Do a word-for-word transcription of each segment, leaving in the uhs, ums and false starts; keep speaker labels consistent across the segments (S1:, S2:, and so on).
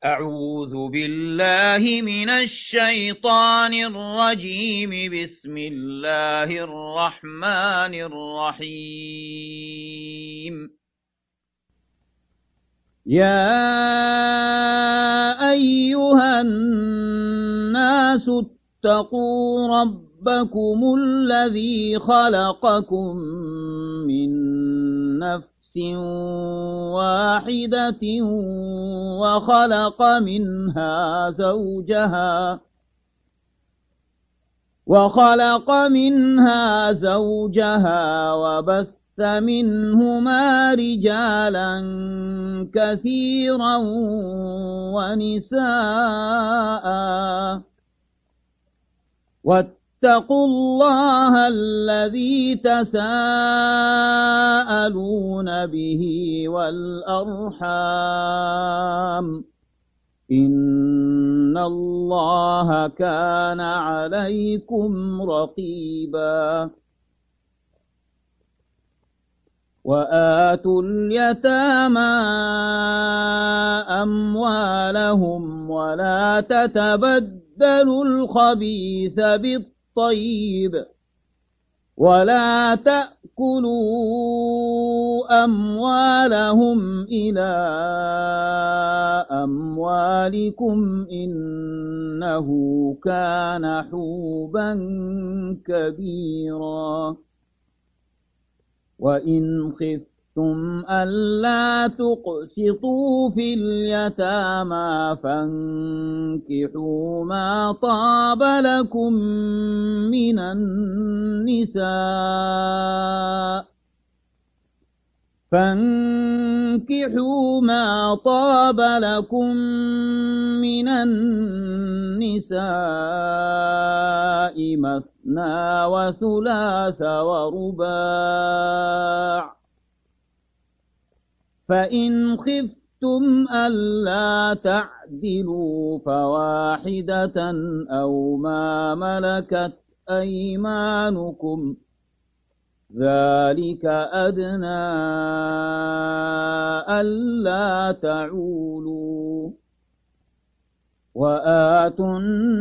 S1: أعوذ بالله من الشيطان الرجيم. بسم الله الرحمن الرحيم. يا أيها الناس اتقوا ربكم الذي خلقكم من نفس واحدة وخلق منها زوجها وخلق منها زوجها وبث منهما رجالا كثيرا ونساء واتقوا الله الذي تساءلون به والأرحام إن الله كان عليكم رقيبا. وآتوا اليتامى أموالهم ولا تتبدلوا الخبيث بالطيب ولا تأكلوا أموالهم إلى أموالكم إنه كان حوبا كبيرا. وإن خفتم ألا تقسطوا في اليتامى فانكحوا ما طاب لكم من النساء فانكحوا ما طاب لكم من النساء مثنى وثلاث ورباع. فإن خفتم ألا تعدلوا فواحدة أو ما ملكت أيمانكم ذلك أدنى ألا تعولوا. وآتوا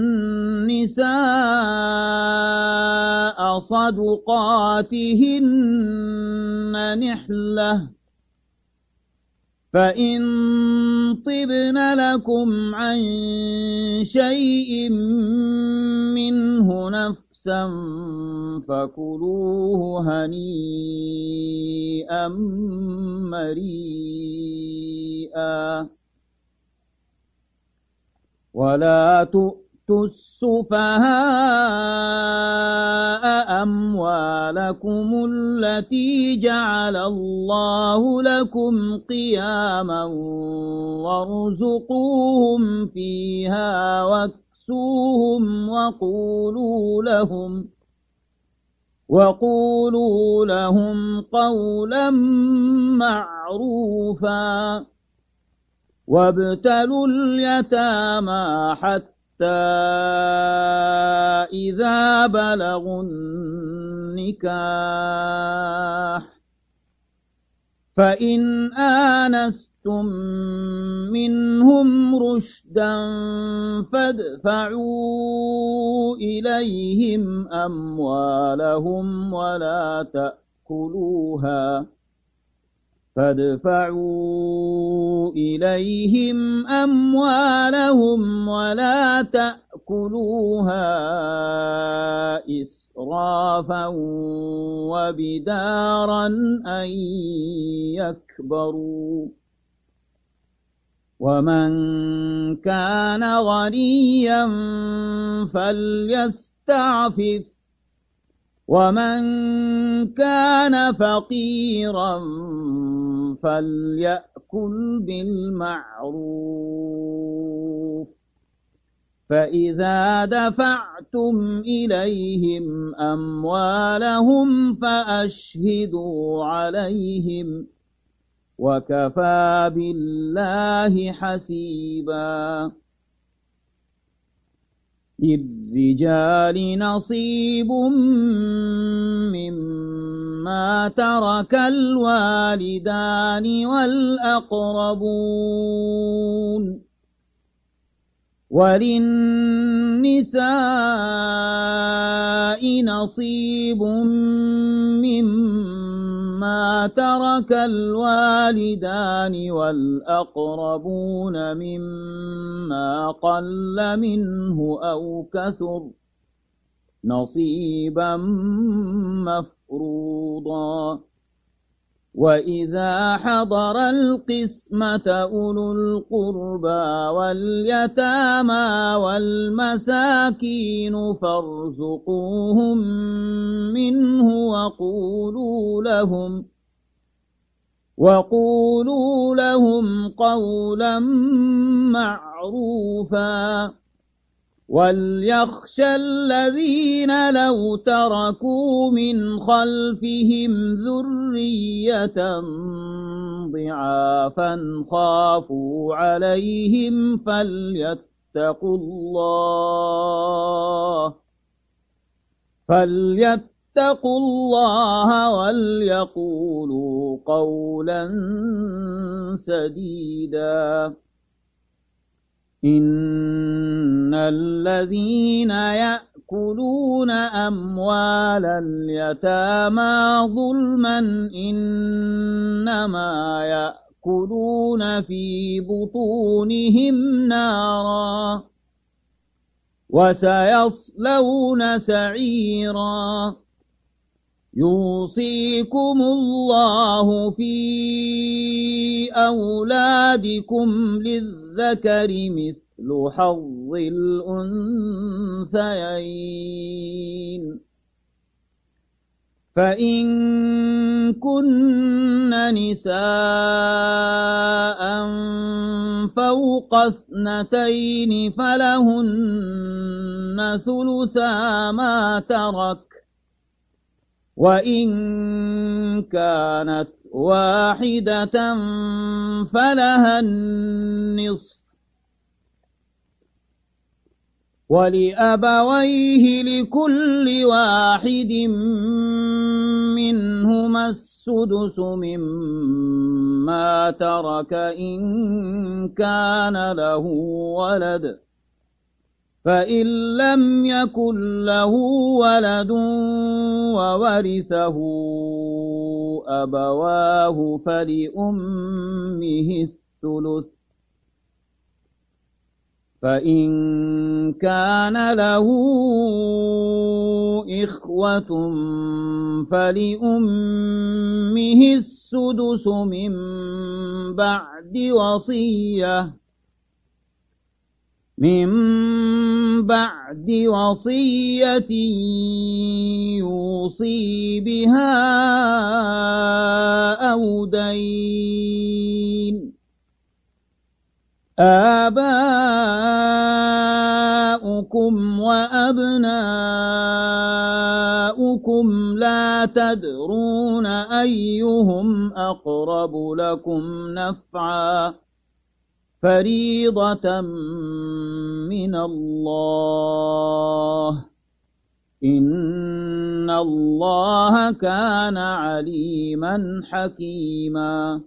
S1: النساء صدقاتهن نحلة فإن طبن لكم عن شيء منه نفسا فكلوه هنيئا مريئا. ولا تؤتوا السفهاء أموالكم التي جعل الله لكم قياما وارزقوهم فيها واكسوهم وقولوا لهم وقولوا لهم قولا معروفا. وابتلوا اليتامى حتى إذا بلغوا النكاح فإن آنستم منهم رشدا فادفعوا إليهم أموالهم ولا تأكلوها فادفعوا إليهم أموالهم ولا تأكلوها إسرافا وبدارا أن يكبروا. ومن كان غنيا فليستعفف ومن كان فقيرا فليأكل بالمعروف. فإذا دفعتم إليهم أموالهم فأشهدوا عليهم وكفى بالله حسيبا. للرجال نصيب مما ترك الوالدان والأقربون وللنساء نصيب مما ترك الوالدان والأقربون مما قل منه أو كثر نصيبا مفروضا وإذا حضر القسمة أولو القربى واليتامى والمساكين فارزقوهم منه وقولوا لهم وقولوا لهم قولا معروفا وليخشى الذين لو تركوا من خلفهم ذرية ضعافا خافوا عليهم فليتقوا الله فليتقوا الله وليقولوا قولا سديدا إن الذين يأكلون أموال اليتامى ظلما إنما يأكلون في بطونهم نارا وسيصلون سعيرا يوصيكم الله في أولادكم للذكر مثل حظ الأنثيين فإن كن نساء فوق اثنتين فلهن ثلثا ما ترك وإن كانت واحدة فلها النصف ولأبويه لكل واحد منهما السدس مما ترك إن كان له ولد فإن لم يكن له ولد وورثه أبواه فلأمه الثلث فإن كان له إخوة فلأمه السدس من بعد وصية من بعد وصية يوصي بها أو دين آباؤكم وأبناؤكم لا تدرون أيهم أقرب لكم نفعا فريضة من الله إن الله كان عليما حكيما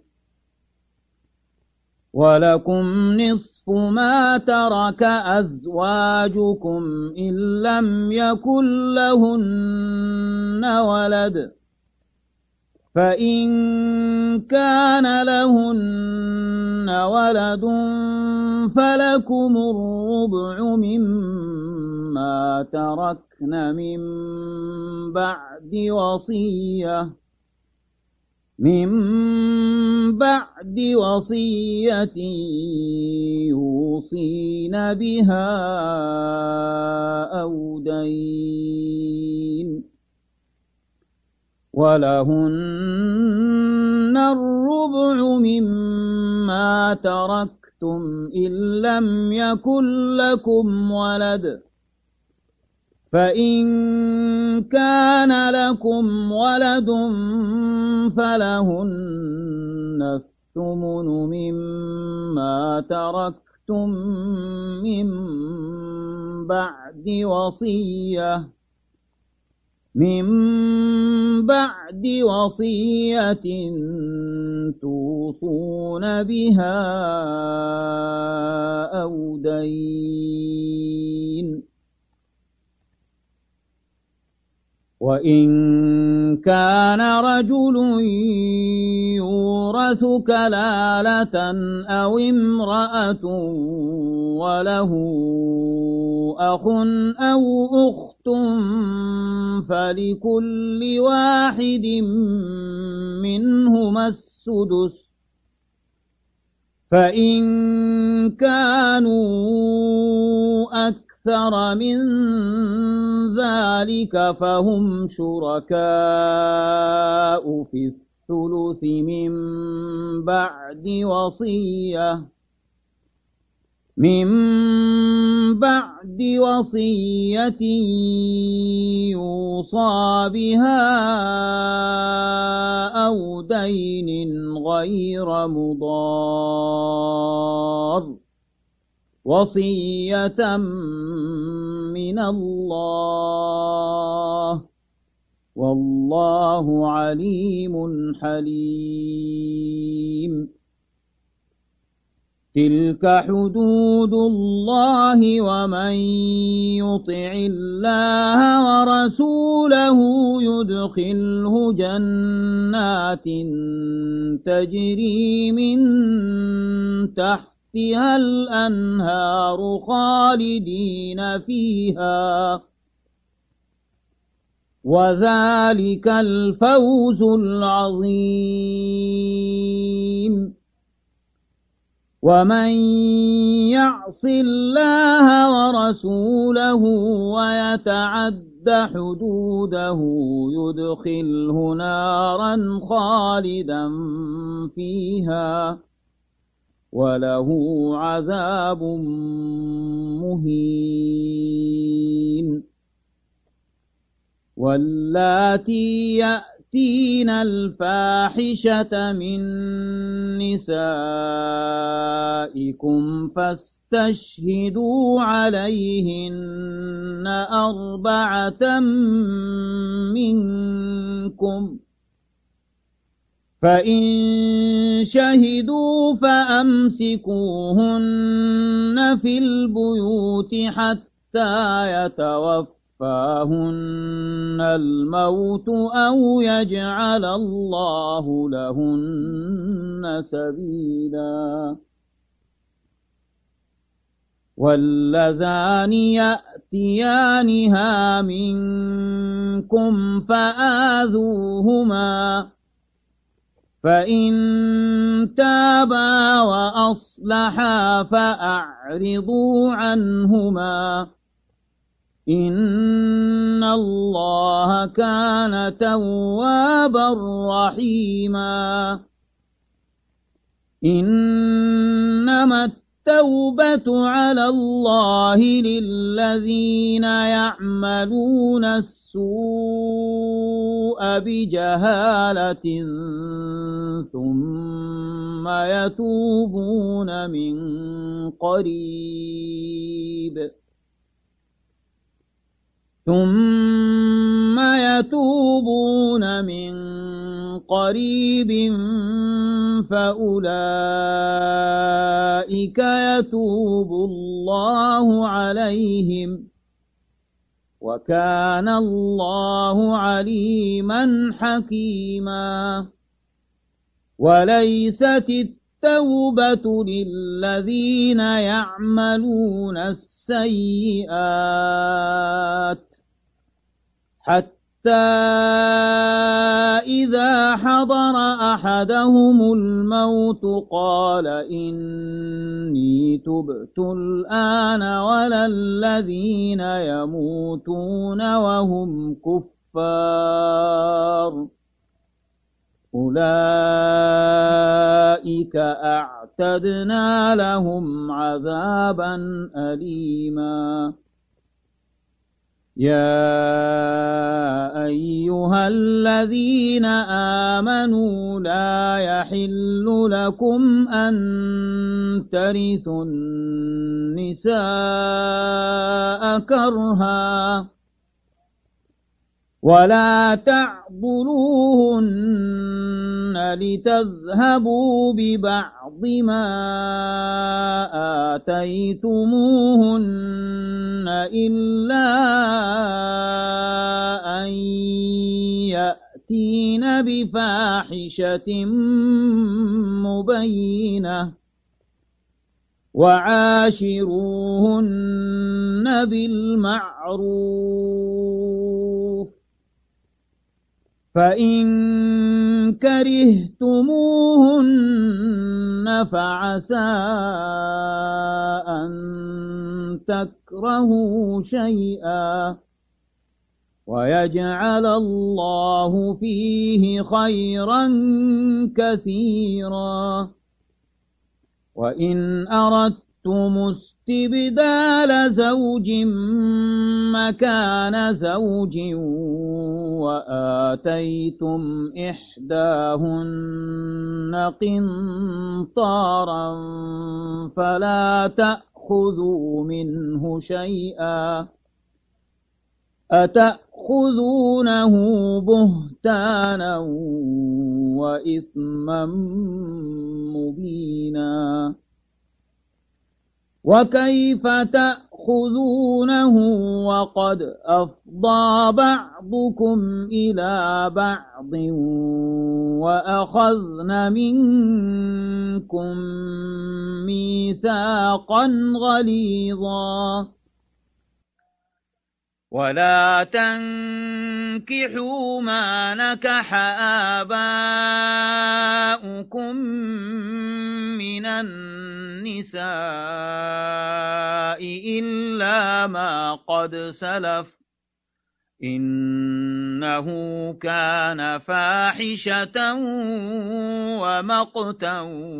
S1: ولكم نصف ما ترك أزواجكم إن لم يكن لهن ولد فإن كان لهن ولد فلكم الربع مما تركن من بعد وصية من بعد وصية يوصين بها أو دين ولهن الربع مما تركتم إن لم يكن لكم ولد فإن كان لكم ولد فلهن الثمن مما تركتم من بعد وصية من بعد وصية توصون بها أو دين. وإن كان رجل يورث كلالة أو امرأة وله أخ أو أخت فلكل واحد منهما السدس، فإن كانوا أكثر من ذلك فهم شركاء في الثلث من بعد وصية من بعد وصية يوصى بها أو دين غير مضار، وصية من الله، والله عليم حليم. تلك حدود الله، ومن يطع الله ورسوله يدخله جنات تجري من تحتها الأنهار خالدين فيها، وذلك الفوز العظيم. ومن يعص الله ورسوله ويتعد حدوده يدخله نارا خالدا فيها وله عذاب مهين. واللاتي يأتين الفاحشة من نسائكم فاستشهدوا عليهن أربعة منكم، فإن شهدوا فأمسكوهن في البيوت حتى يتوفوا فاهن الموت أو يجعل الله لهن سبيلا. واللذان يأتيانها منكم فآذوهما، فإن تابا وأصلحا فأعرضوا عنهما، إن الله كان توابا رحيما. إنما التوبة على الله للذين يعملون السوء بجهالة ثم يتوبون من قريب ثم يتوبون من قريب فأولئك يتوب الله عليهم، وكان الله عليما حكيما. وليست التوبة للذين يعملون السيئات حتى إذا حضر أحدهم الموت قال إني تبت الآن، ولا الذين يموتون وهم كفار أولئك أعتدنا لهم عذابا أليما. يا أيها الذين آمنوا لا يحل لكم أن ترثوا النساء كرها ولا تعضلوهن لتذهبوا ببعض ما آتيتموهن إلا أن يأتين بفاحشة مبينة وعاشروهن بالمعروف فإن كرهتموهن فعسى أن تكرهوا شيئا ويجعل الله فيه خيرا كثيرا وإن أردتم استبدال زوج مكان زوج وآتيتم إحداهن قنطارا فلا تأخذوا منه شيئا أتأخذونه بهتانا وإثما مبينا وكيف تأخذونه وقد أفضى بعضكم إلى بعض وأخذن منكم ميثاقا غليظا ولا تنكحوا ما نكح آباؤكم من النساء إلا ما قد سلف إنه كان فاحشة ومقتا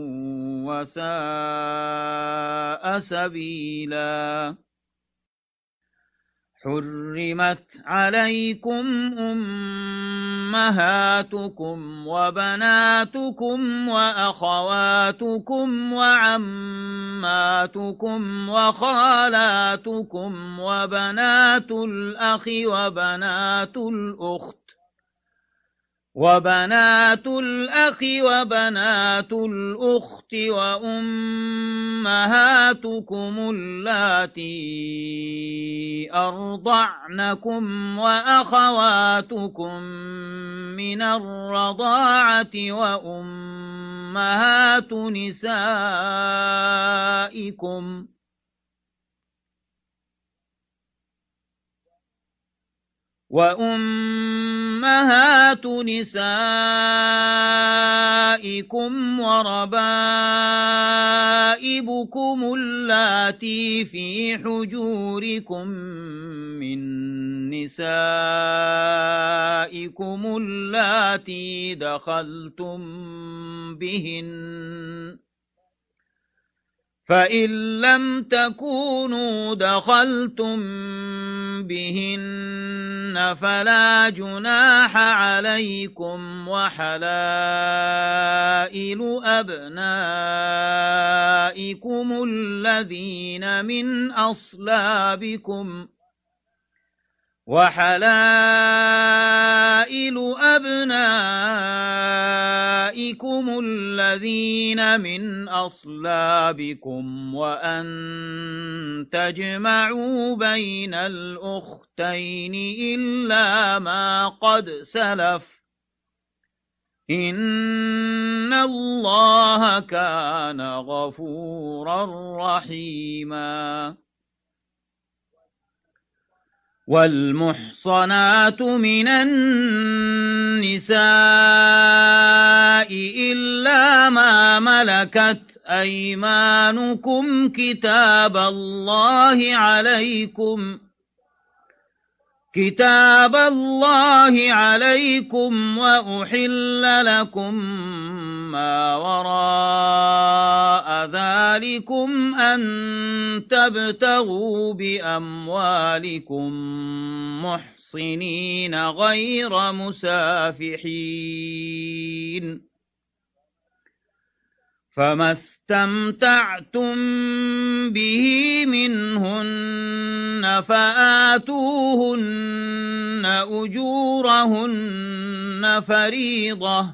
S1: وساء سبيلا حرمت عليكم أمهاتكم وبناتكم وأخواتكم وعماتكم وخالاتكم وبنات الأخ وبنات الأخت وبنات الأخ وبنات الأخت وأمهاتكم اللاتي أرضعنكم وأخواتكم من الرضاعة وأمهات نسائكم وأمهات نسائكم وربائبكم اللاتي في حجوركم من نسائكم اللاتي دخلتم بهن فإن لم تكونوا دخلتم بهن فلا جناح عليكم وحلائل أبنائكم الذين من أصلابكم وحلائل أبنائكم الذين من أصلابكم وأن تجمعوا بين الأختين إلا ما قد سلف إن الله كان غفورا رحيما والمحصنات من النساء إلا ما ملكت أيمانكم كتاب الله عليكم كتاب الله عليكم وأحل لكم ما وراء ذلكم أن تبتغوا بأموالكم محصنين غير مسافحين فما استمتعتم به منهن فآتوهن أجورهن فريضة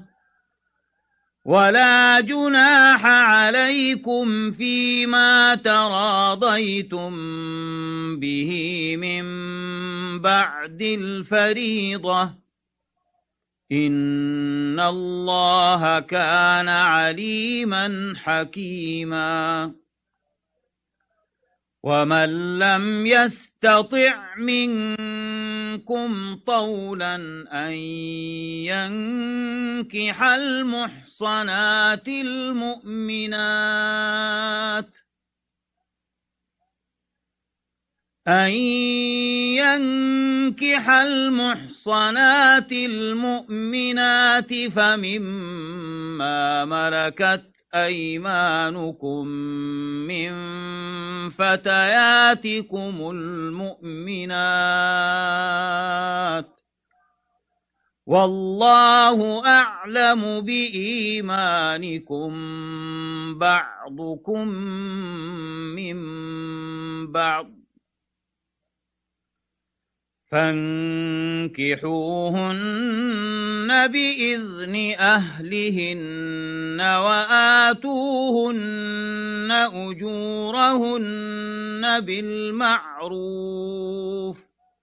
S1: ولا جناح عليكم فيما تراضيتم به من بعد الفريضة إن الله كان عليما حكيما ومن لم يستطع منكم طولا أن ينكح المحصنات المؤمنات أن ينكح المحصنات المؤمنات فمما ملكت أيمانكم من فتياتكم المؤمنات والله أعلم بإيمانكم بعضكم من بعض فانكحوهن بإذن أهلهن وآتوهن أجورهن بالمعروف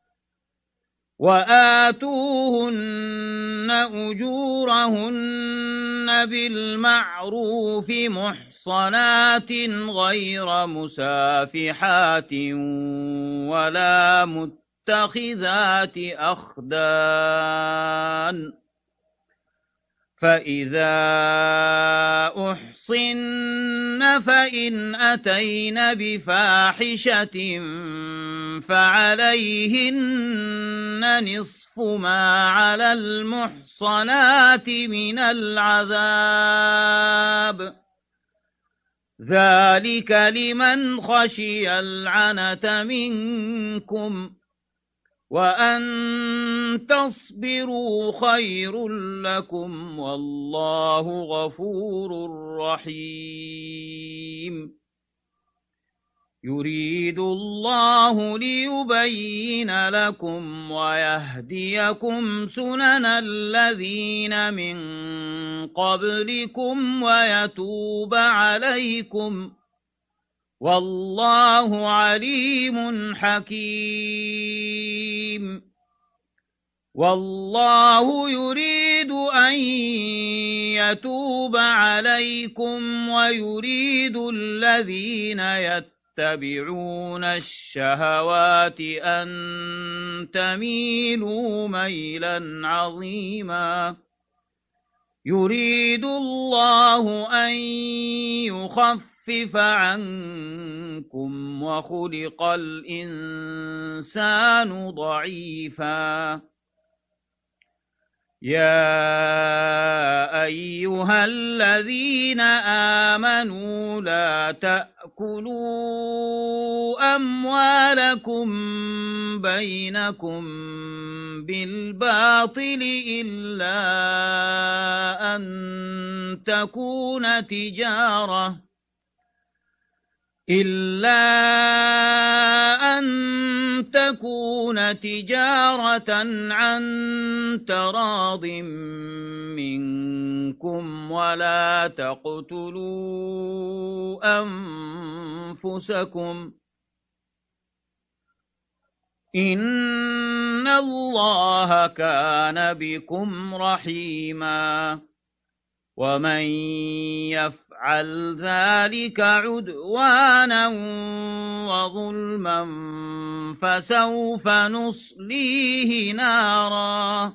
S1: وآتوهن أجورهن بالمعروف محصنات غير مسافحات ولا متقين متخذات أخدان فإذا أحصن فإن أتين بفاحشة فعليهن نصف ما على المحصنات من العذاب ذلك لمن خشي العنة منكم وأن تصبروا خير لكم والله غفور رحيم يريد الله ليبين لكم ويهديكم سنن الذين من قبلكم ويتوب عليكم والله عليم حكيم والله يريد أن يتوب عليكم ويريد الذين يتبعون الشهوات أن تميلوا ميلا عظيما يريد الله أن يخفف خفف عنكم وخلق الإنسان ضعيفا يا أيها الذين آمنوا لا تأكلوا أموالكم بينكم بالباطل إلا أن تكون تجارة إلا أن تكون تجارة عن تراض منكم ولا تقتلوا أنفسكم إن الله كان بكم رحيما ومن يفعل ذلك عدوانا وظلما فسوف نصليه نارا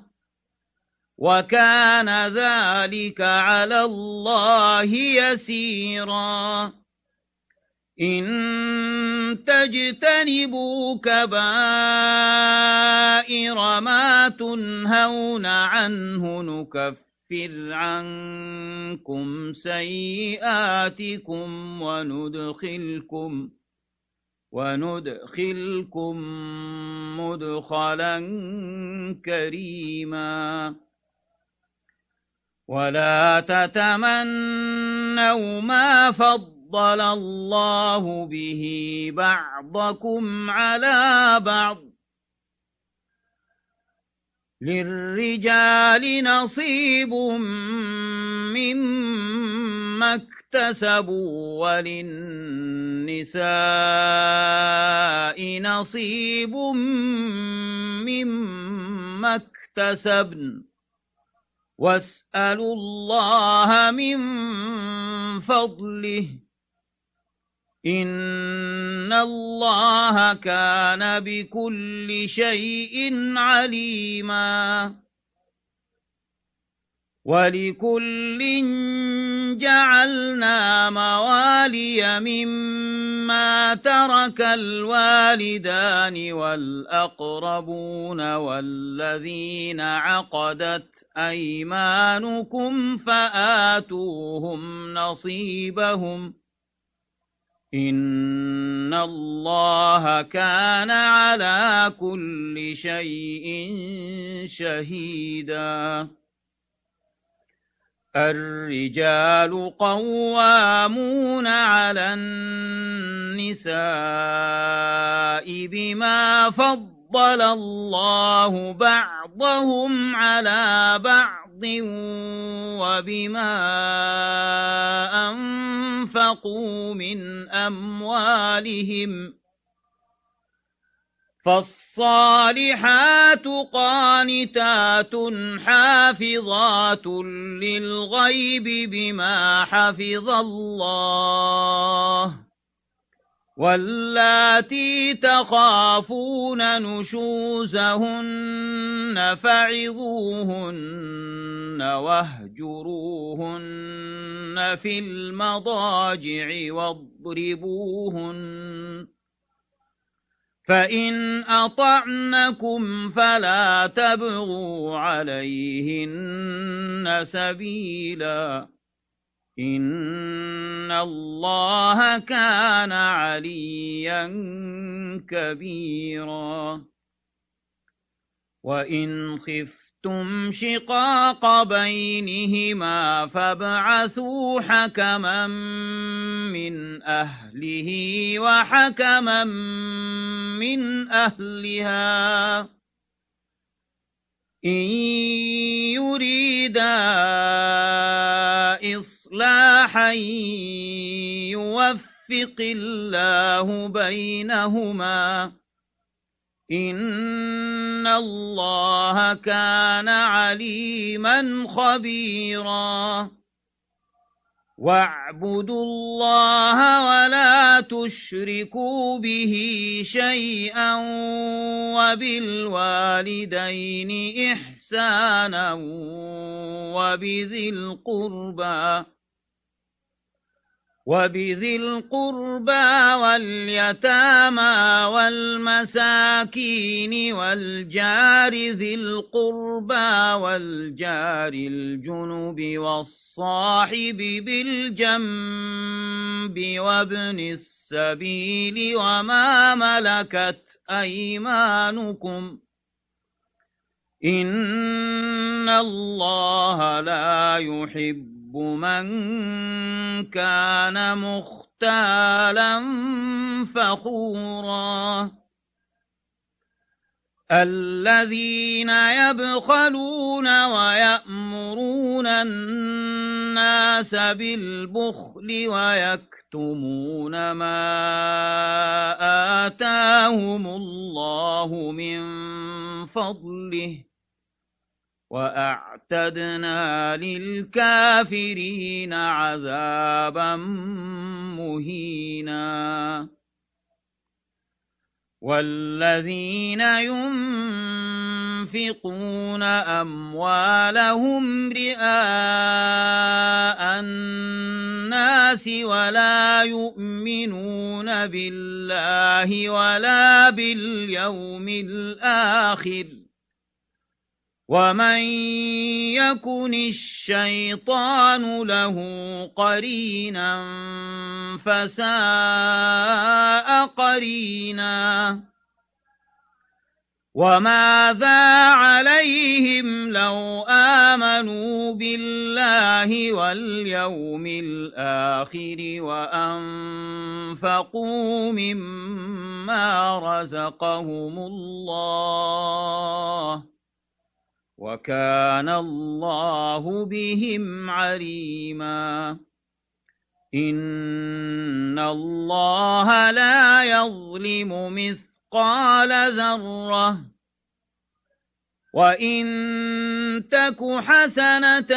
S1: وكان ذلك على الله يسيرا إن تجتنبوا كبائر ما تنهون عنه نكفر عنكم سيئاتكم وندخلكم وندخلكم مدخلا كريما ولا تتمنوا ما فضل الله به بعضكم على بعض للرجال نصيب مما اكتسبوا وللنساء نصيب مما اكتسبن واسألوا الله من فضله إن الله كان بكل شيء عليما ولكل جعلنا موالي مما ترك الوالدان والأقربون والذين عقدت أيمانكم فآتوهم نصيبهم إن الله كان على كل شيء شهيدا الرجال قوامون على النساء بما فضل الله بعضهم على بعض وبما أنفقوا من أموالهم فالصالحات قانتات حافظات للغيب بما حفظ الله واللاتي تخافون نشوزهن فعظوهن واهجروهن في المضاجع واضربوهن فإن أطعنكم فلا تبغوا عليهن سبيلا إن الله كان عليا كبيرا وإن خفتم شقاق بينهما فابعثوا حكما من أهله وحكما من أهلها إن يريدا إصلاحا يوفق الله بينهما إن الله كان عليما خبيرا واعبدوا الله ولا تشركوا به شيئا وبالوالدين إحسانا وبذي القربى وبذي القربى واليتامى والمساكين والجار ذي القربى والجار الجنب والصاحب بالجنب وابن السبيل وما ملكت أيمانكم إن الله لا يحب من كان مختالا فخورا الذين يبخلون ويأمرون الناس بالبخل ويكتمون ما آتاهم الله من فضله وأعتدنا للكافرين عذابا مهينا والذين ينفقون أموالهم رئاء الناس ولا يؤمنون بالله ولا باليوم الآخر ومن يكن الشيطان له قرينا فساء قرينا وماذا عليهم لو آمنوا بالله واليوم الآخر وأنفقوا مما رزقهم الله وكان الله بهم عليما إن الله لا يظلم مثل قال ذرة وإن تك حسنة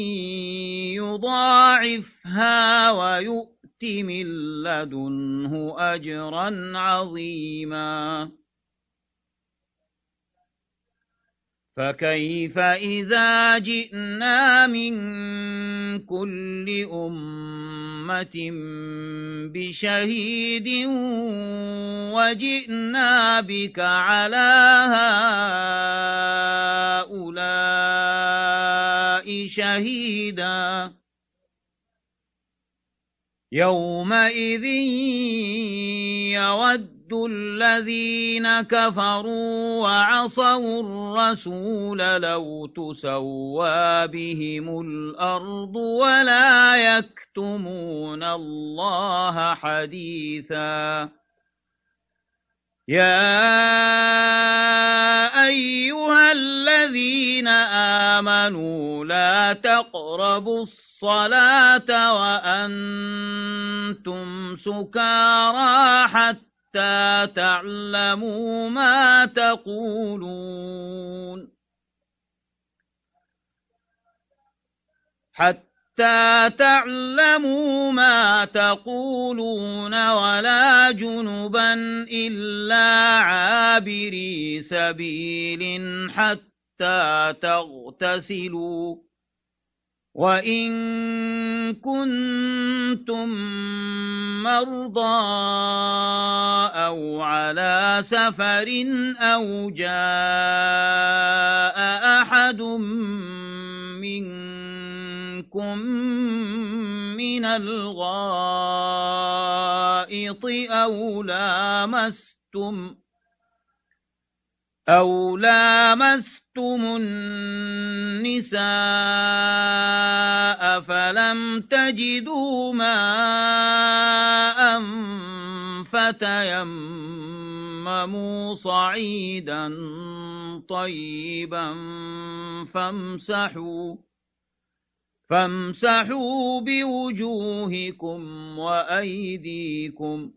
S1: يضاعفها ويؤت من لدنه أجرا عظيما فكيف إذا جئنا من كل أمة بشهيد وجئنا بك على هؤلاء شهيدا يومئذ يود الذين كفروا وعصوا الرسول لو تسوى بهم الأرض ولا يكتمون الله حديثا يا أيها الذين آمنوا لا تقربوا الصلاة وأنتم سكارى حتى حتى تعلموا ما تقولون حتى تعلموا ما تقولون ولا جنبا إلا عابري سبيل حتى تغتسلوا وإن كنتم مرضى أو على سفر أو جاء أحد منكم من الغائط أو لامستم أو لامستم النساء فلم تجدوا ماء فتيمموا صعيدا طيبا فامسحوا فامسحوا بوجوهكم وأيديكم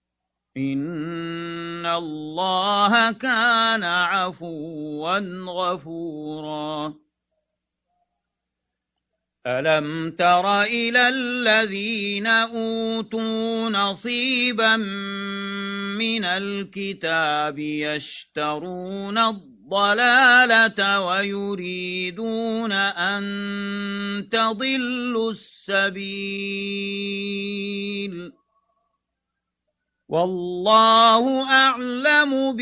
S1: إن الله كان عفوا غفورا ألم تر إلى الذين أوتوا نصيبا من الكتاب يشترون الضلالة ويريدون أن تضلوا السبيل والله أعلم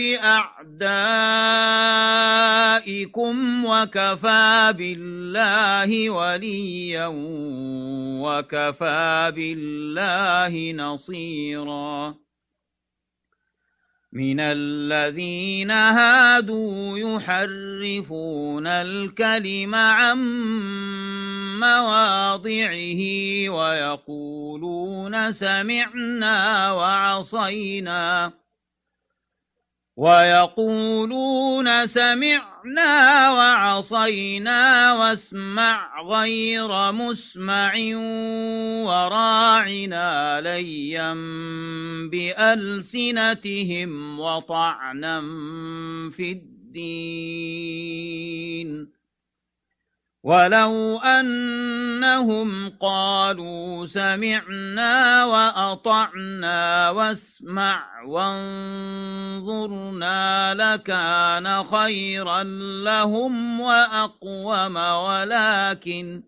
S1: بأعدائكم وكفى بالله وليا وكفى بالله نصيرا من الذين هادوا يحرفون الكلم عن مواضعه ويقولون سمعنا وعصينا ويقولون سمعنا وعصينا واسمع غير مسمع وراعنا ليا بألسنتهم وطعنا في الدين ولو أنهم قالوا سمعنا وأطعنا واسمع وانظرنا لكان خيرا لهم وأقوم ولكن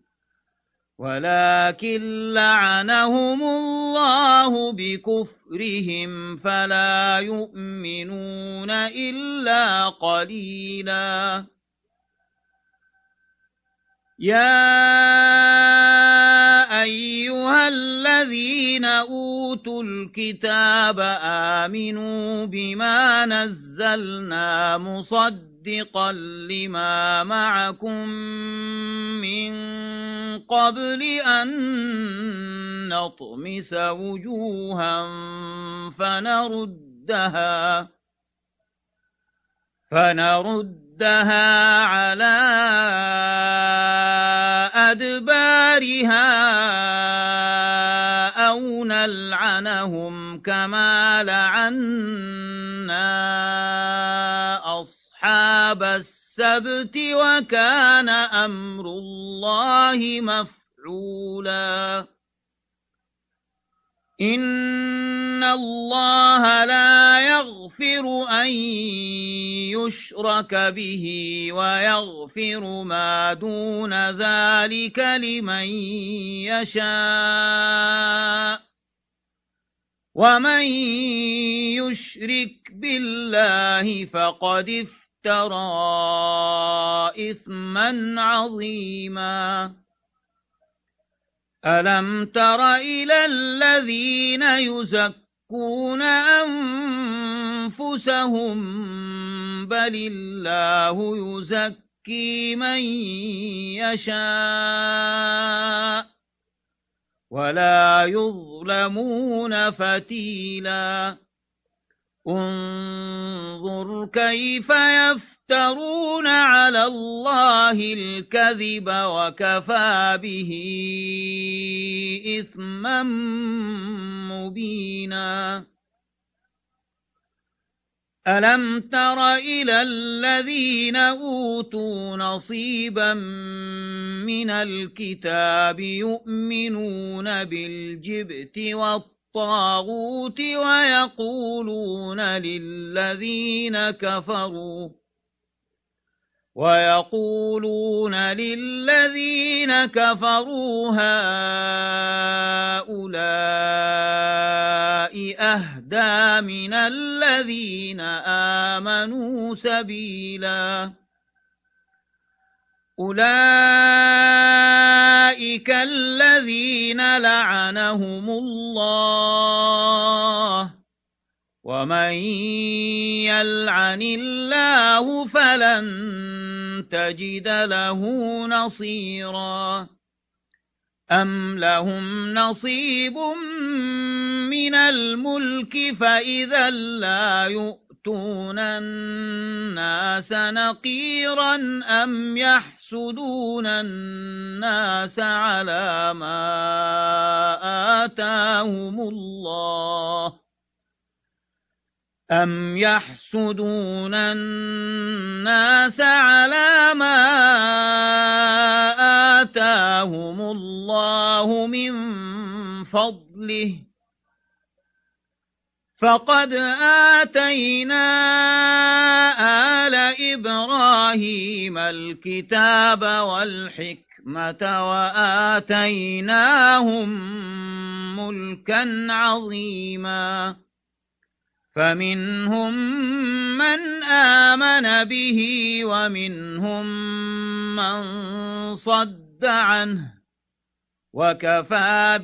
S1: ولكن لعنهم الله بكفرهم فلا يؤمنون إلا قليلا يا أيها الذين أوتوا الكتاب آمنوا بما نزلنا مصدقا لما معكم من قبل أن نطمس وجوها فنردها فنردها على أدبارها أو نلعنهم كما لعنا أصحاب السبت وكان أمر الله مفعولا إن الله لا يغفر أن يشرك به ويغفر ما دون ذلك لمن يشاء ومن يشرك بالله فقد افترى إثما عظيما ألم تر إلى الذين يزكون أنفسهم بل الله يزكي من يشاء ولا يظلمون فتيلا انظر كيف يفترون على الله الكذب وكفى به إثما مبينا ألم تر إلى الذين أوتوا نصيبا من الكتاب يؤمنون بالجبت والطاغوت ويقولون للذين كفروا ويقولون للذين كفروا هؤلاء أهدى من الذين آمنوا سبيلا أولئك الذين لعنهم الله ومن يلعن الله فلن تجد له نصيرا أم لهم نصيب من الملك فإذا لا يؤتون الناس نقيرا أم يحسدون الناس على ما آتاهم الله أم يحسدون الناس على ما آتاهم الله من فضله فقد آتينا آل إبراهيم الكتاب والحكمة وآتيناهم ملكا عظيما فمنهم من آمن به ومنهم من صد عنه وكفى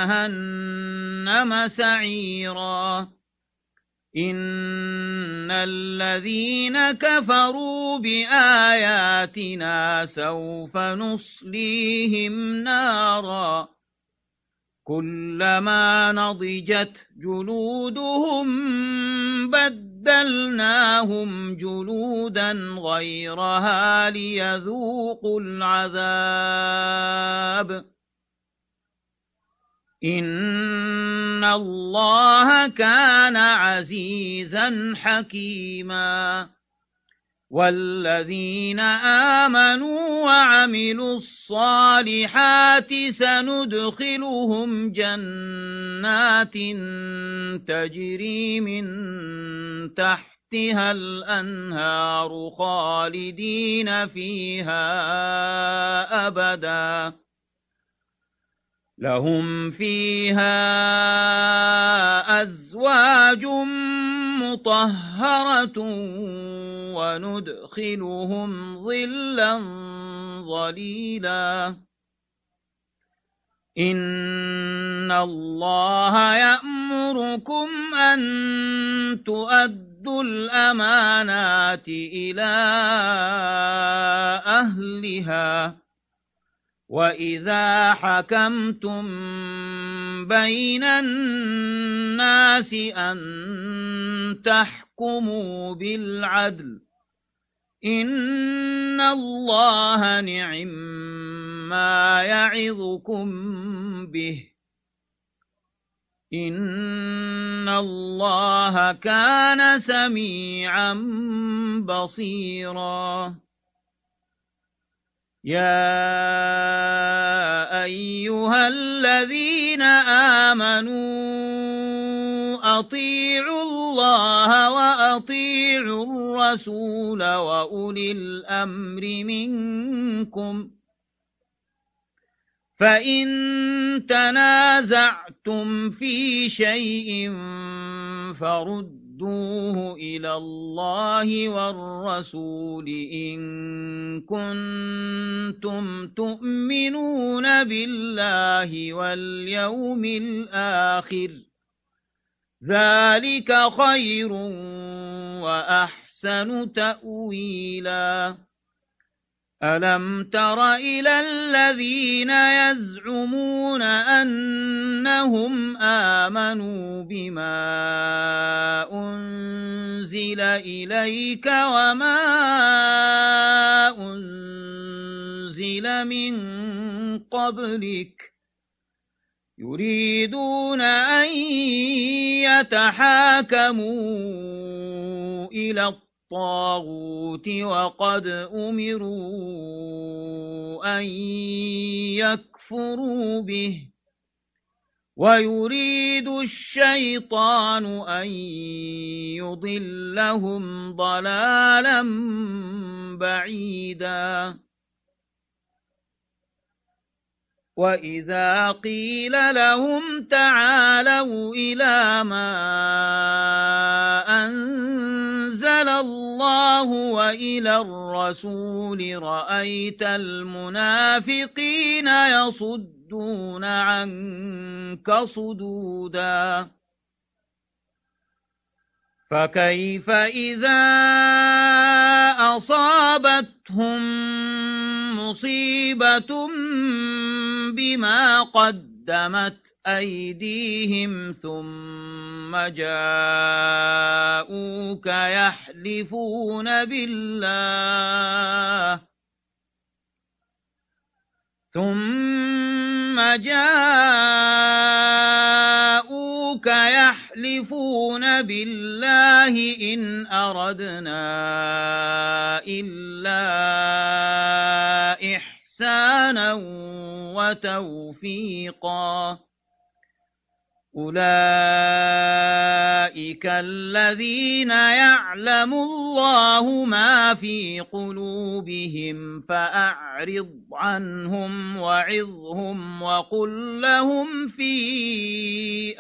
S1: بجهنم سعيرا إن الذين كفروا بآياتنا سوف نصليهم نارا كلما نضجت جلودهم بدلناهم جلودا غيرها ليذوقوا العذاب إن الله كان عزيزا حكيما والذين آمنوا وعملوا الصالحات سندخلهم جنات تجري من تحتها الأنهار خالدين فيها أبدا لهم فيها أزواج مطهرة وندخلهم ظلا ظليلا إن الله يأمركم أن تؤدوا الأمانات إلى أهلها وإذا حكمتم بين الناس أن تحكموا بالعدل إن الله نعم ما يعظكم به إن الله كان سميعا بصيرا يا أيها الذين آمنوا أطيعوا الله وأطيعوا الرسول وأولي الأمر منكم فإن تنازعتم في شيء فردوه إلى الله والرسول إن كنتم تؤمنون بالله واليوم الآخر ذلك خير وأحسن تأويلا ألم تر إلى الذين يزعمون أنهم آمنوا بما أنزل إليك وما أنزل من قبلك يريدون أن يتحاكموا إلى الطاغوت وقد أمروا أن يكفروا به ويريد الشيطان أن يضلهم ضلالا بعيدا وإذا قيل لهم تعالوا إلى ما أنزل الله وإلى الرسول رأيت المنافقين يصدون عنك صدودا فكيف إذا أصابتهم مصيبة بما قدمت أيديهم ثم جاءوك يحلفون بالله ثم جاءوك يحلفون بالله إن أردنا إلا إحسانا وتوفيقا أولئك الذين يعلم الله ما في قلوبهم فأعرض عنهم وعظهم وقل لهم في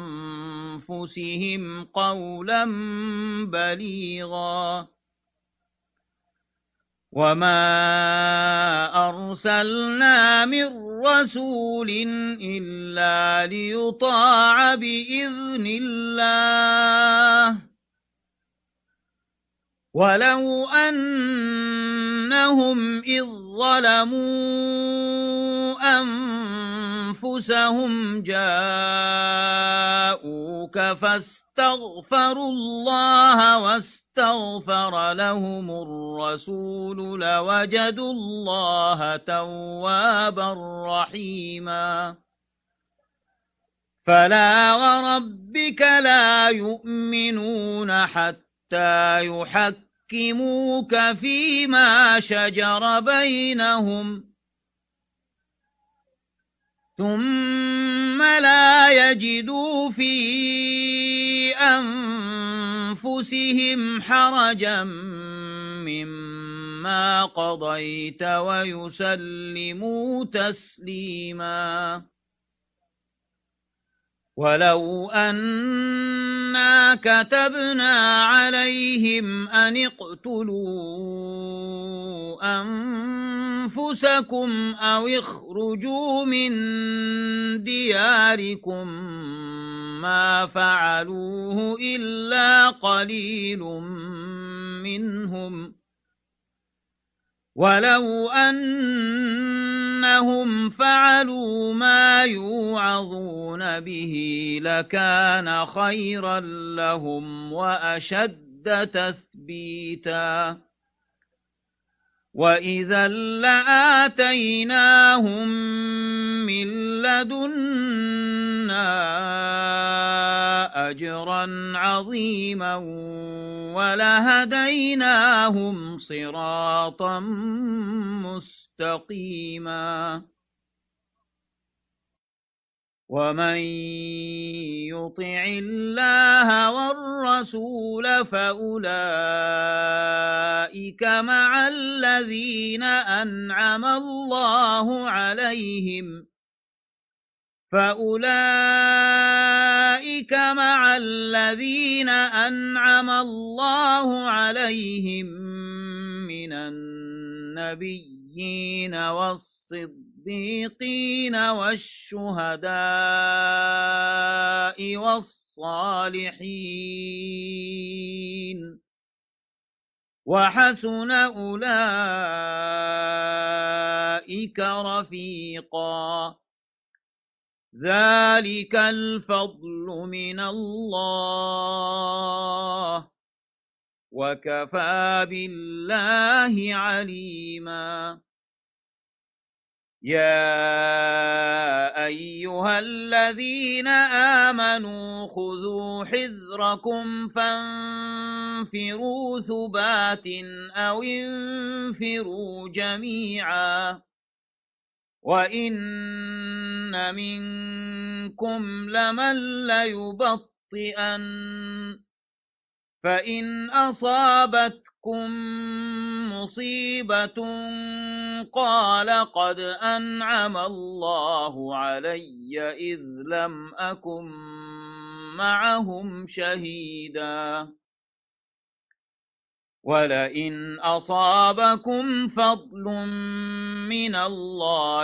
S1: أنفسهم قولا بليغا وما أرسلنا من رسول إلا ليطاع بإذن الله ولو أنهم إذ ظلموا أنفسهم جاءوك فاستغفروا الله واستغفر لهم الرسول لوجدوا الله توابا رحيما فلا وربك لا يؤمنون حتى حتى يحكموك فيما شجر بينهم ثم لا يجدوا في أنفسهم حرجا مما قضيت ويسلموا تسليما ولو أن إنا كتبنا عليهم أن اقتلوا أنفسكم أو اخرجوا من دياركم ما فعلوه إلا قليل منهم ولو أنهم فعلوا ما يوعظون به لكان خيرا لهم وأشد تثبيتا وإذا لآتيناهم من لدنا أجرا عظيما ولهديناهم صراطا مستقيما ومن يطع الله والرسول فأولئك مع الذين أنعم الله عليهم فأولئك مع الذين أنعم الله عليهم من النبيين والصديقين والشهداء والصالحين وحسن أولئك رفيقا ذلك الفضل من الله وكفى بالله عليما يا أيها الذين آمنوا خذوا حذركم فانفروا ثبات أو انفروا جميعا وإن منكم لمن ليبطئن فإن أصابتكم مصيبة قال قد أنعم الله علي إذ لم أكن معهم شهيدا ولئن أصابكم فضل من الله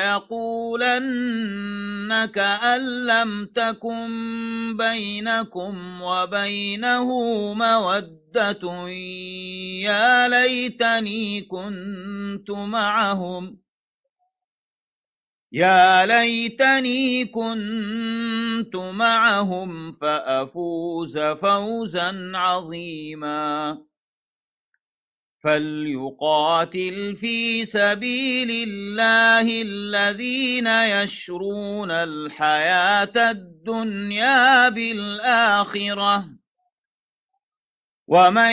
S1: ليقولن كأن لم تكن بينكم وبينه مودة يا ليتني كنت معهم يا ليتني كنت معهم فأفوز فوزا عظيما فليقاتل في سبيل الله الذين يشرون الحياة الدنيا بالآخرة ومن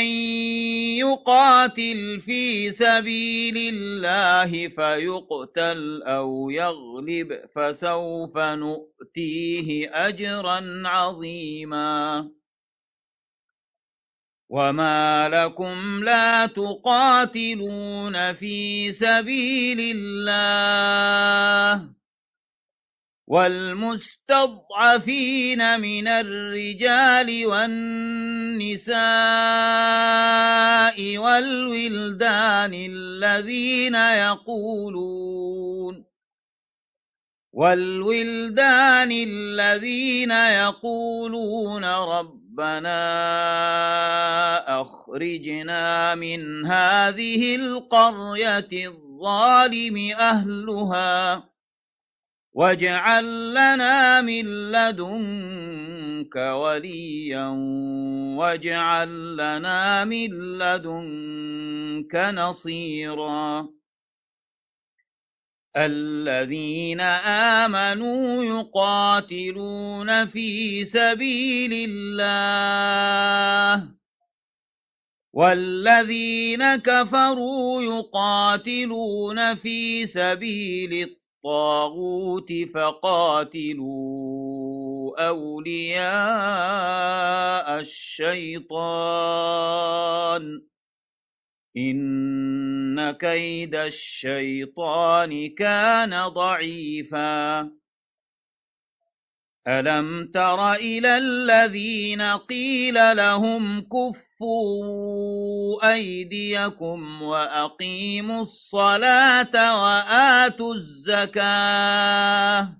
S1: يقاتل في سبيل الله فيقتل أو يغلب فسوف نؤتيه أجرا عظيما وما لكم لا تقاتلون في سبيل الله والمستضعفين من الرجال والنساء والولدان الذين يقولون والولدان الذين يقولون ربنا أخرجنا من هذه القرية الظالم أهلها واجعل لنا من لدنك وليا واجعل لنا من لدنك نصيرا الذين آمنوا يقاتلون في سبيل الله والذين كفروا يقاتلون في سبيل الطاغوت فقاتلوا أولياء الشيطان إن كيد الشيطان كان ضعيفا ألم تر إلى الذين قيل لهم كفوا أيديكم وأقيموا الصلاة وآتوا الزكاة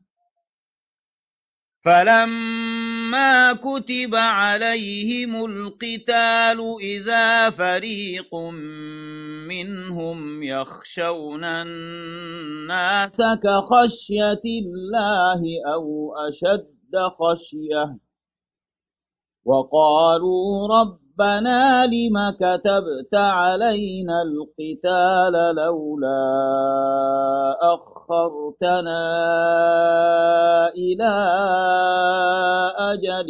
S1: فلما كتب عليهم القتال إذا فريق منهم يخشون الناس كخشية الله أو أشد خشية وقالوا ربنا لم كتبت علينا القتال لولا أخرتنا إلى أجل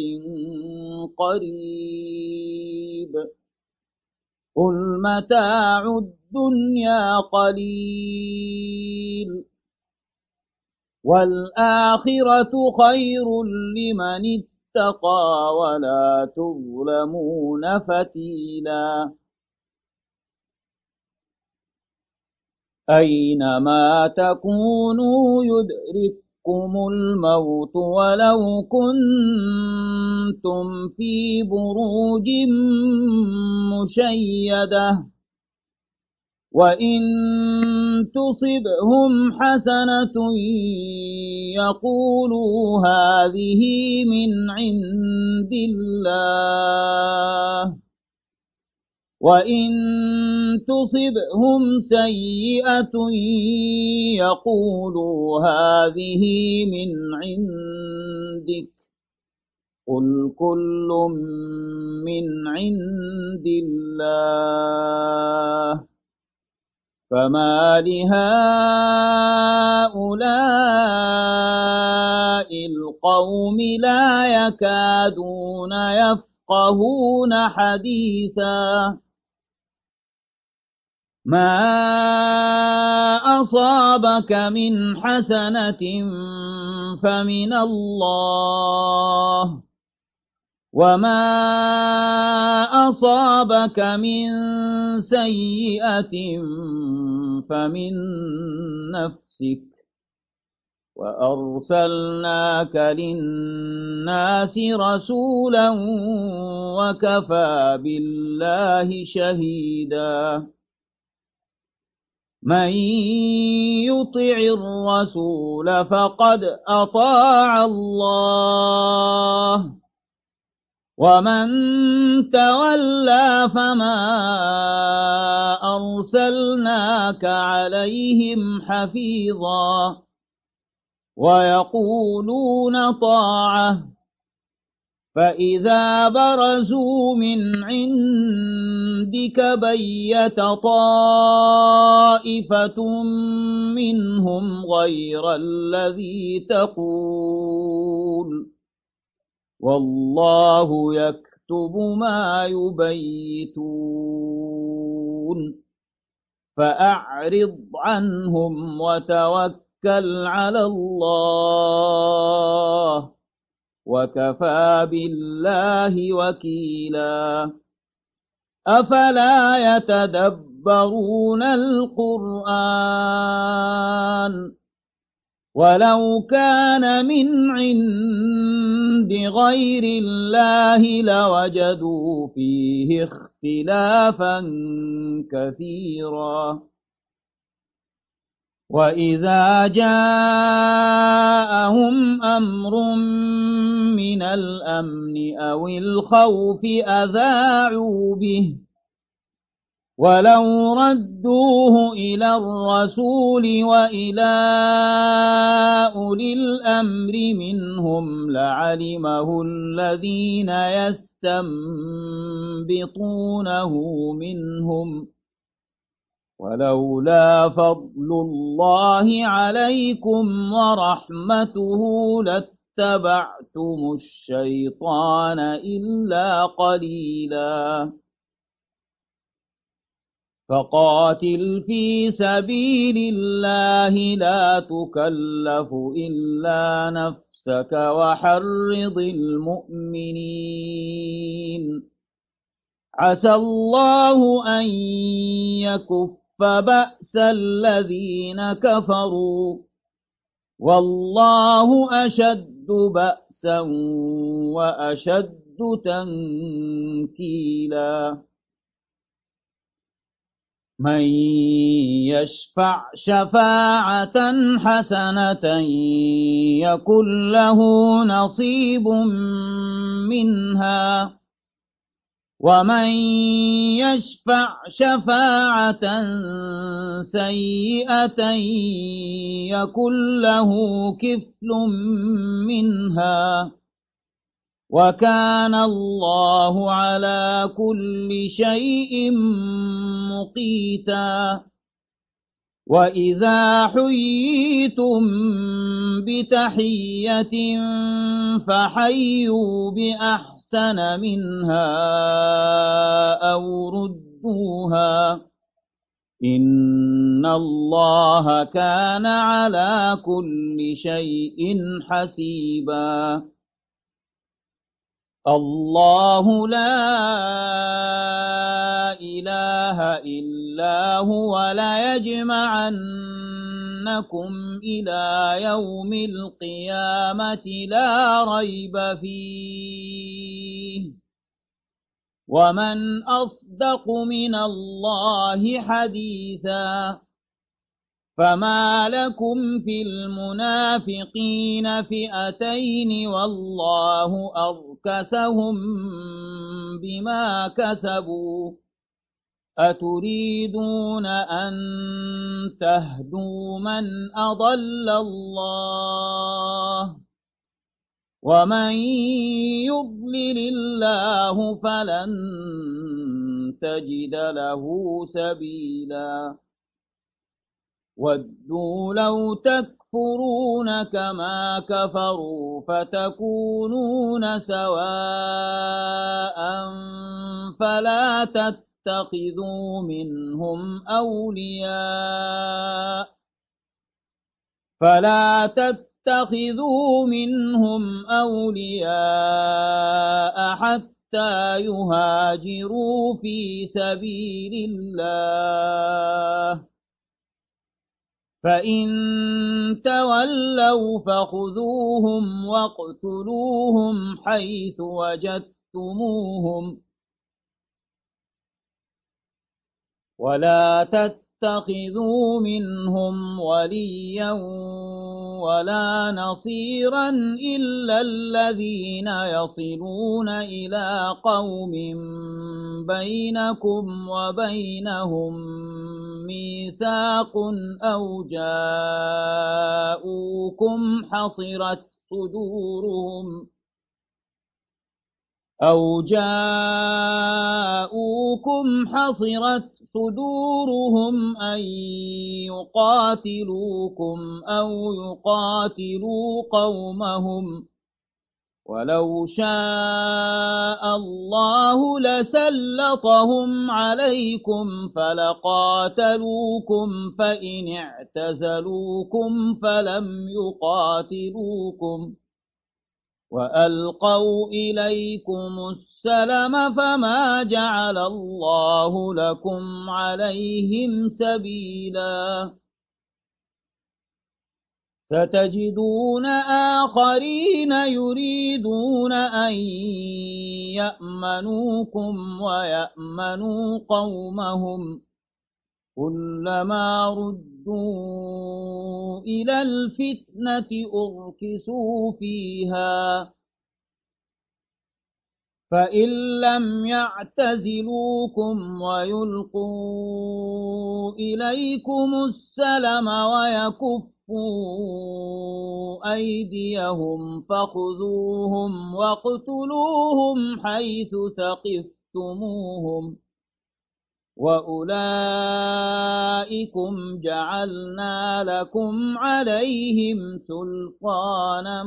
S1: قريب قل متاع الدنيا قليل والآخرة خير لمن اتقى ولا تظلمون فتيلا أينما تكونوا يدرككم الموت ولو كنتم في بروج مشيدة وإن تصبهم حسنة يقولوا هذه من عند الله وإن تصبهم سيئة يقولوا هذه من عندك قل كل من عند الله فما لهؤلاء القوم لا يكادون يفقهون حديثا ما أصابك من حسنة فمن الله وما أصابك من سيئة فمن نفسك وأرسلناك للناس رسولا وكفى بالله شهيدا من يطع الرسول فقد أطاع الله ومن تولى فما أرسلناك عليهم حفيظا ويقولون طاعة فإذا برزوا من عندك بيت طائفة منهم غير الذي تقول والله يكتب ما يبيتون فأعرض عنهم وتوكل على الله وكفى بالله وكيلا أفلا يتدبرون القرآن ولو كان من عند غير الله لوجدوا فيه اختلافا كثيرا وإذا جاءهم أمر من الأمن أو الخوف أذاعوا به ولو ردوه إلى الرسول وإلى أولي الأمر منهم لعلمه الذين يستنبطونه منهم ولولا فضل الله عليكم ورحمته لاتبعتم الشيطان إلا قليلا فقاتل في سبيل الله لا تكلف إلا نفسك وحرض المؤمنين عسى الله أن يكف بأس الذين كفروا والله أشد بأسا وأشد تنكيلا من يشفع شفاعة حسنة يكن له نصيب منها ومن يشفع شفاعة سيئة يكن له كفل منها وكان الله على كل شيء مقيتا وإذا حييتم بتحية فحيوا بأحسن منها أو ردوها إن الله كان على كل شيء حسيبا الله لا إله إلا هو ليجمعنكم إلى يوم القيامة لا ريب فيه ومن أصدق من الله حديثا فما لكم في المنافقين فئتين والله أركسهم بما كسبوا أتريدون أن تهدوا من أضل الله ومن يضلل الله فلن تجد له سبيلا ودوا لو تكفرون كما كفروا فتكونون سواء فلا تتخذوا منهم أولياء فلا تتخذوا منهم أولياء حتى يهاجروا في سبيل الله فإن تولوا فخذوهم واقتلوهم حيث وجدتموهم ولا تتخذوا منهم وليا ولا نصيرا إلا الذين يصلون إلى قوم بينكم وبينهم ميثاق أو جاءوكم حصرت صدورهم أو جاءوكم حصرت صدورهم أن يقاتلوكم أو يقاتلوا قومهم ولو شاء الله لسلطهم عليكم فلقاتلوكم فإن اعتزلوكم فلم يقاتلوكم وألقوا إليكم السلم فما جعل الله لكم عليهم سبيلا ستجدون آخرين يريدون أن يأمنوكم ويأمنوا قومهم كلما ردوا إلى الفتنة أركسوا فيها فإن لم يعتزلوكم ويلقوا إليكم السلم ويكفوا أيديهم فخذوهم واقتلوهم حيث ثقفتموهم وأولئكم جعلنا لكم عليهم سلطانا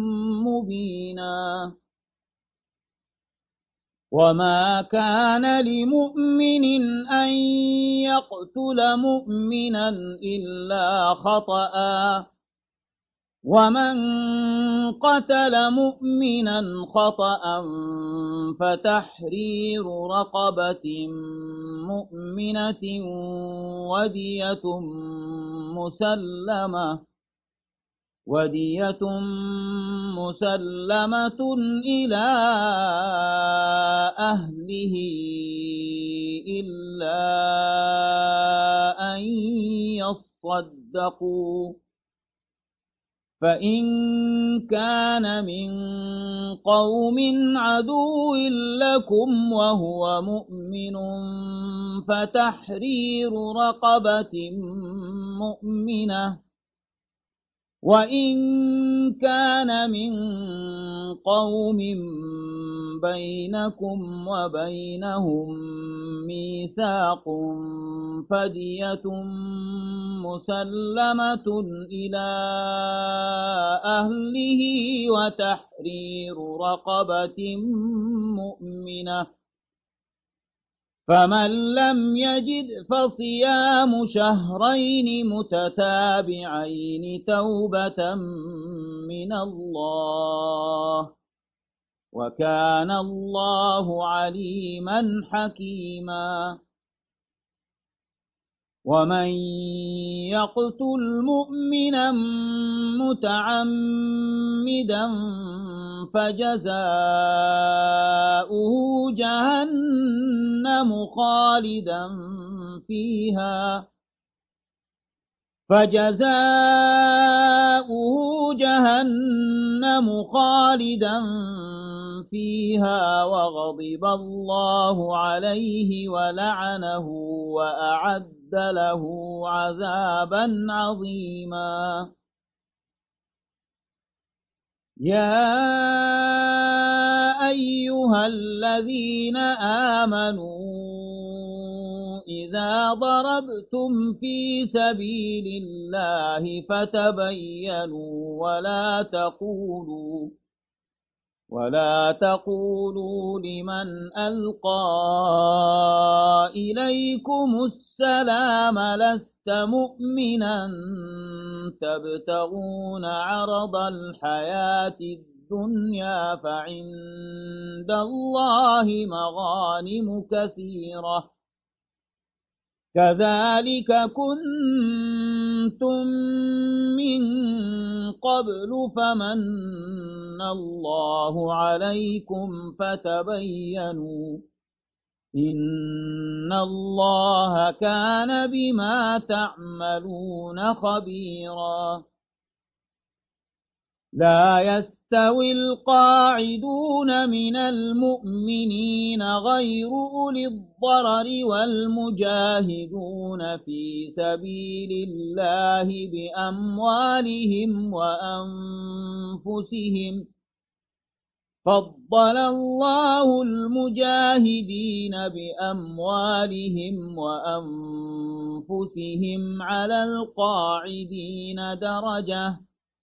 S1: مبينا وما كان لمؤمن أن يقتل مؤمنا إلا خطأ ومن قتل مؤمنا خطأ فتحرير رقبة مؤمنة ودية مسلمة ودية مسلمة إلى أهله إلا أن يصدقوا فإن كان من قوم عدو لكم وهو مؤمن فتحرير رقبة مؤمنة وإن كان من قوم بينكم وبينهم ميثاق فدية مسلمة إلى أهله وتحرير رقبة مؤمنة فمن لم يجد فصيام شهرين متتابعين توبة من الله وكان الله عليما حكيما ومن يقتل مؤمنا متعمدا فجزاؤه جهنم خالدا فيها فجزاؤه جهنم خالدا فيها وغضب الله عليه ولعنه وأعد له عذابا عظيما يا أيها الذين آمنوا إذا ضربتم في سبيل الله فتبينوا ولا تقولوا ولا تقولوا لمن ألقى إليكم السلام لست مؤمنا تبتغون عرض الحياة الدنيا فعند الله مغانم كثيرة كذلك كنتم من قبل فمن الله عليكم فتبينوا إن الله كان بما تعملون خبيرا لا يستوي القاعدون من المؤمنين غير أولي الضرر والمجاهدون في سبيل الله بأموالهم وأنفسهم فضل الله المجاهدين بأموالهم وأنفسهم على القاعدين درجة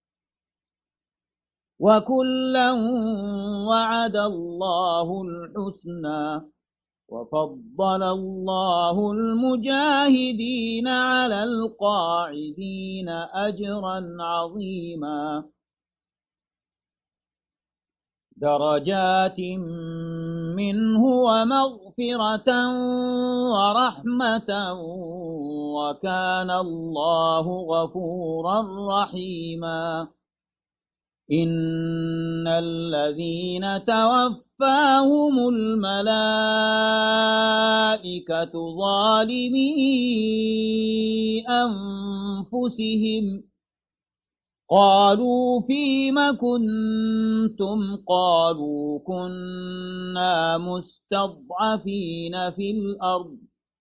S1: وكلا وعد الله الحسنى وفضل الله المجاهدين على القاعدين أجرا عظيما درجات منه ومغفرة ورحمة وكان الله غفورا رحيما إن الذين توفاهم الملائكة ظالمي أنفسهم قالوا فيم كنتم قالوا كنا مستضعفين في الأرض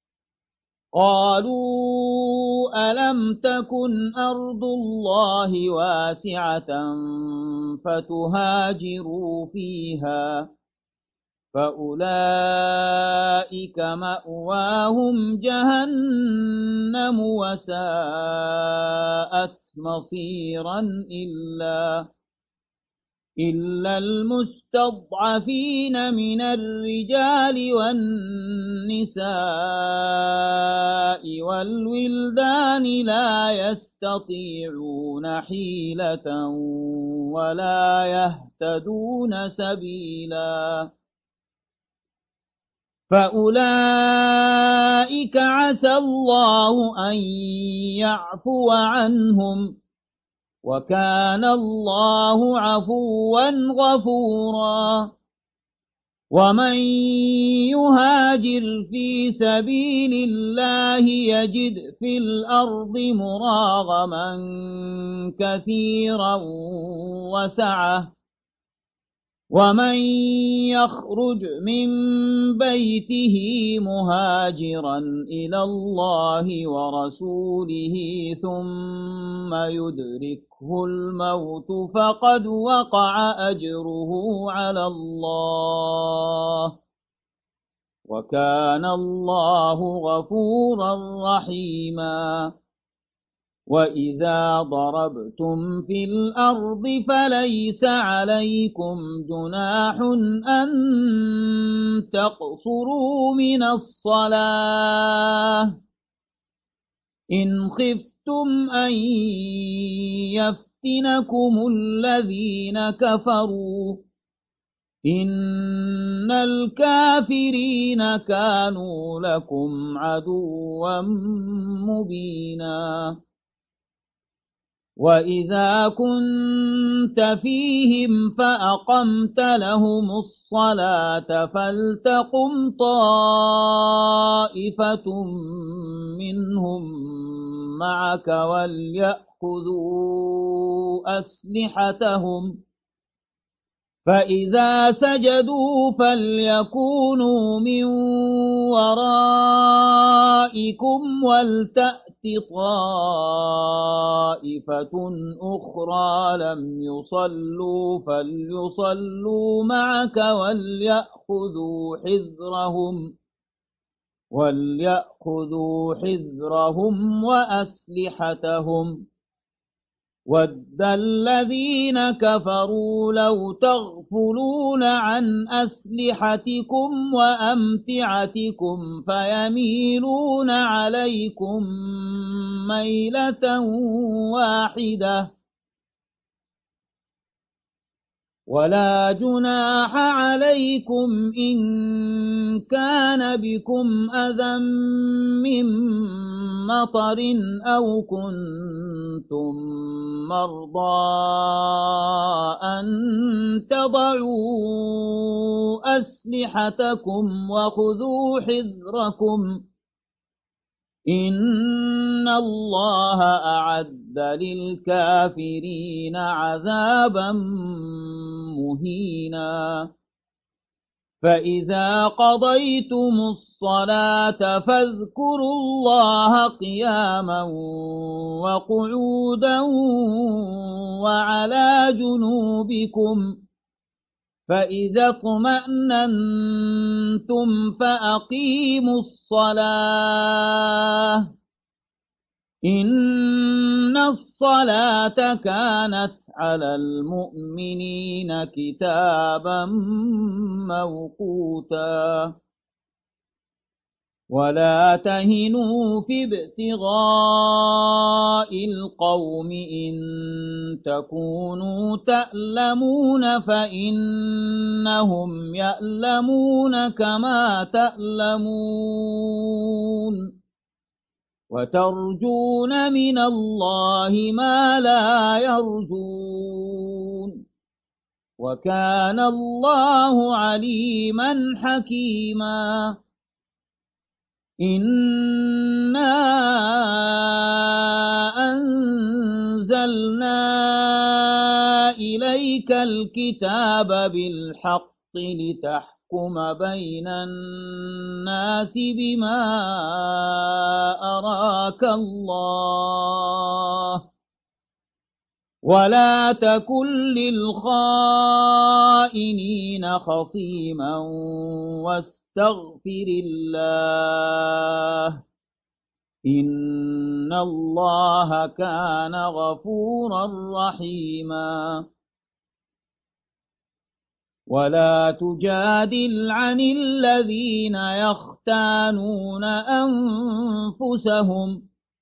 S1: قالوا ألم تكن أرض الله واسعة فتهاجروا فيها فأولئك مأواهم جهنم وساءت مصيرا إلا إلا المستضعفين من الرجال والنساء والولدان لا يستطيعون حيلة ولا يهتدون سبيلا فأولئك عسى الله أن يعفو عنهم وكان الله عفوا غفورا ومن يهاجر في سبيل الله يجد في الأرض مراغما كثيرا وسعة ومن يخرج من بيته مهاجرا إلى الله ورسوله ثم يدركه الموت فقد وقع أجره على الله وكان الله غفورا رحيما وإذا ضربتم في الأرض فليس عليكم جناح أن تقصروا من الصلاة إن خفتم أن يفتنكم الذين كفروا إن الكافرين كانوا لكم عدوا مبينا وإذا كنت فيهم فأقمت لهم الصلاة فلتقم طائفة منهم معك وليأخذوا أسلحتهم فإذا سجدوا فليكونوا من ورائكم ولتأت طائفة أخرى لم يصلوا فليصلوا معك وليأخذوا حذرهم وليأخذوا حذرهم وأسلحتهم وَدَّ الَّذِينَ كَفَرُوا لَوْ تَغْفُلُونَ عَنْ أَسْلِحَتِكُمْ وَأَمْتِعَتِكُمْ فَيَمِيلُونَ عَلَيْكُمْ مَيْلَةً وَاحِدَةً وَلَا جُنَاحَ عَلَيْكُمْ إِن كَانَ بِكُمْ أَذًى مِّن مَّطَرٍ أَوْ كُنتُم مَّرْضَىٰ أَن تَضَعُوا أَسْلِحَتَكُمْ وَخُذُوا حِذْرَكُمْ إِنَّ اللَّهَ أَعَدَّ لِلْكَافِرِينَ عَذَابًا مُهِينًا فَإِذَا قَضَيْتُمُ الصَّلَاةَ فاذكروا اللَّهَ قِيَامًا وَقُعُودًا وَعَلَى جُنُوبِكُمْ فَإِذَا اطْمَأْنَنتُمْ فَأَقِيمُوا الصَّلَاةَ إِنَّ الصَّلَاةَ كَانَتْ عَلَى الْمُؤْمِنِينَ كِتَابًا مَّوْقُوتًا وَلَا تَهِنُوا فِي ابْتِغَاءِ الْقَوْمِ إِن تَكُونُوا تَأْلَمُونَ فَإِنَّهُمْ يَأْلَمُونَ كَمَا تَأْلَمُونَ وَتَرْجُونَ مِنَ اللَّهِ مَا لَا يَرْجُونَ وَكَانَ اللَّهُ عَلِيمًا حَكِيمًا إِنَّا أَنزَلْنَا إِلَيْكَ الْكِتَابَ بِالْحَقِّ لِتَحْكُمَ بَيْنَ النَّاسِ بِمَا أَرَاكَ اللَّهُ وَلَا تَكُن لِّلْخَائِنِينَ خَصِيمًا وَاسْتَغْفِرِ اللَّهَ إِنَّ اللَّهَ كَانَ غَفُورًا رَّحِيمًا وَلَا تُجَادِلْ عَنِ الَّذِينَ يَخْتَانُونَ أَنفُسَهُمْ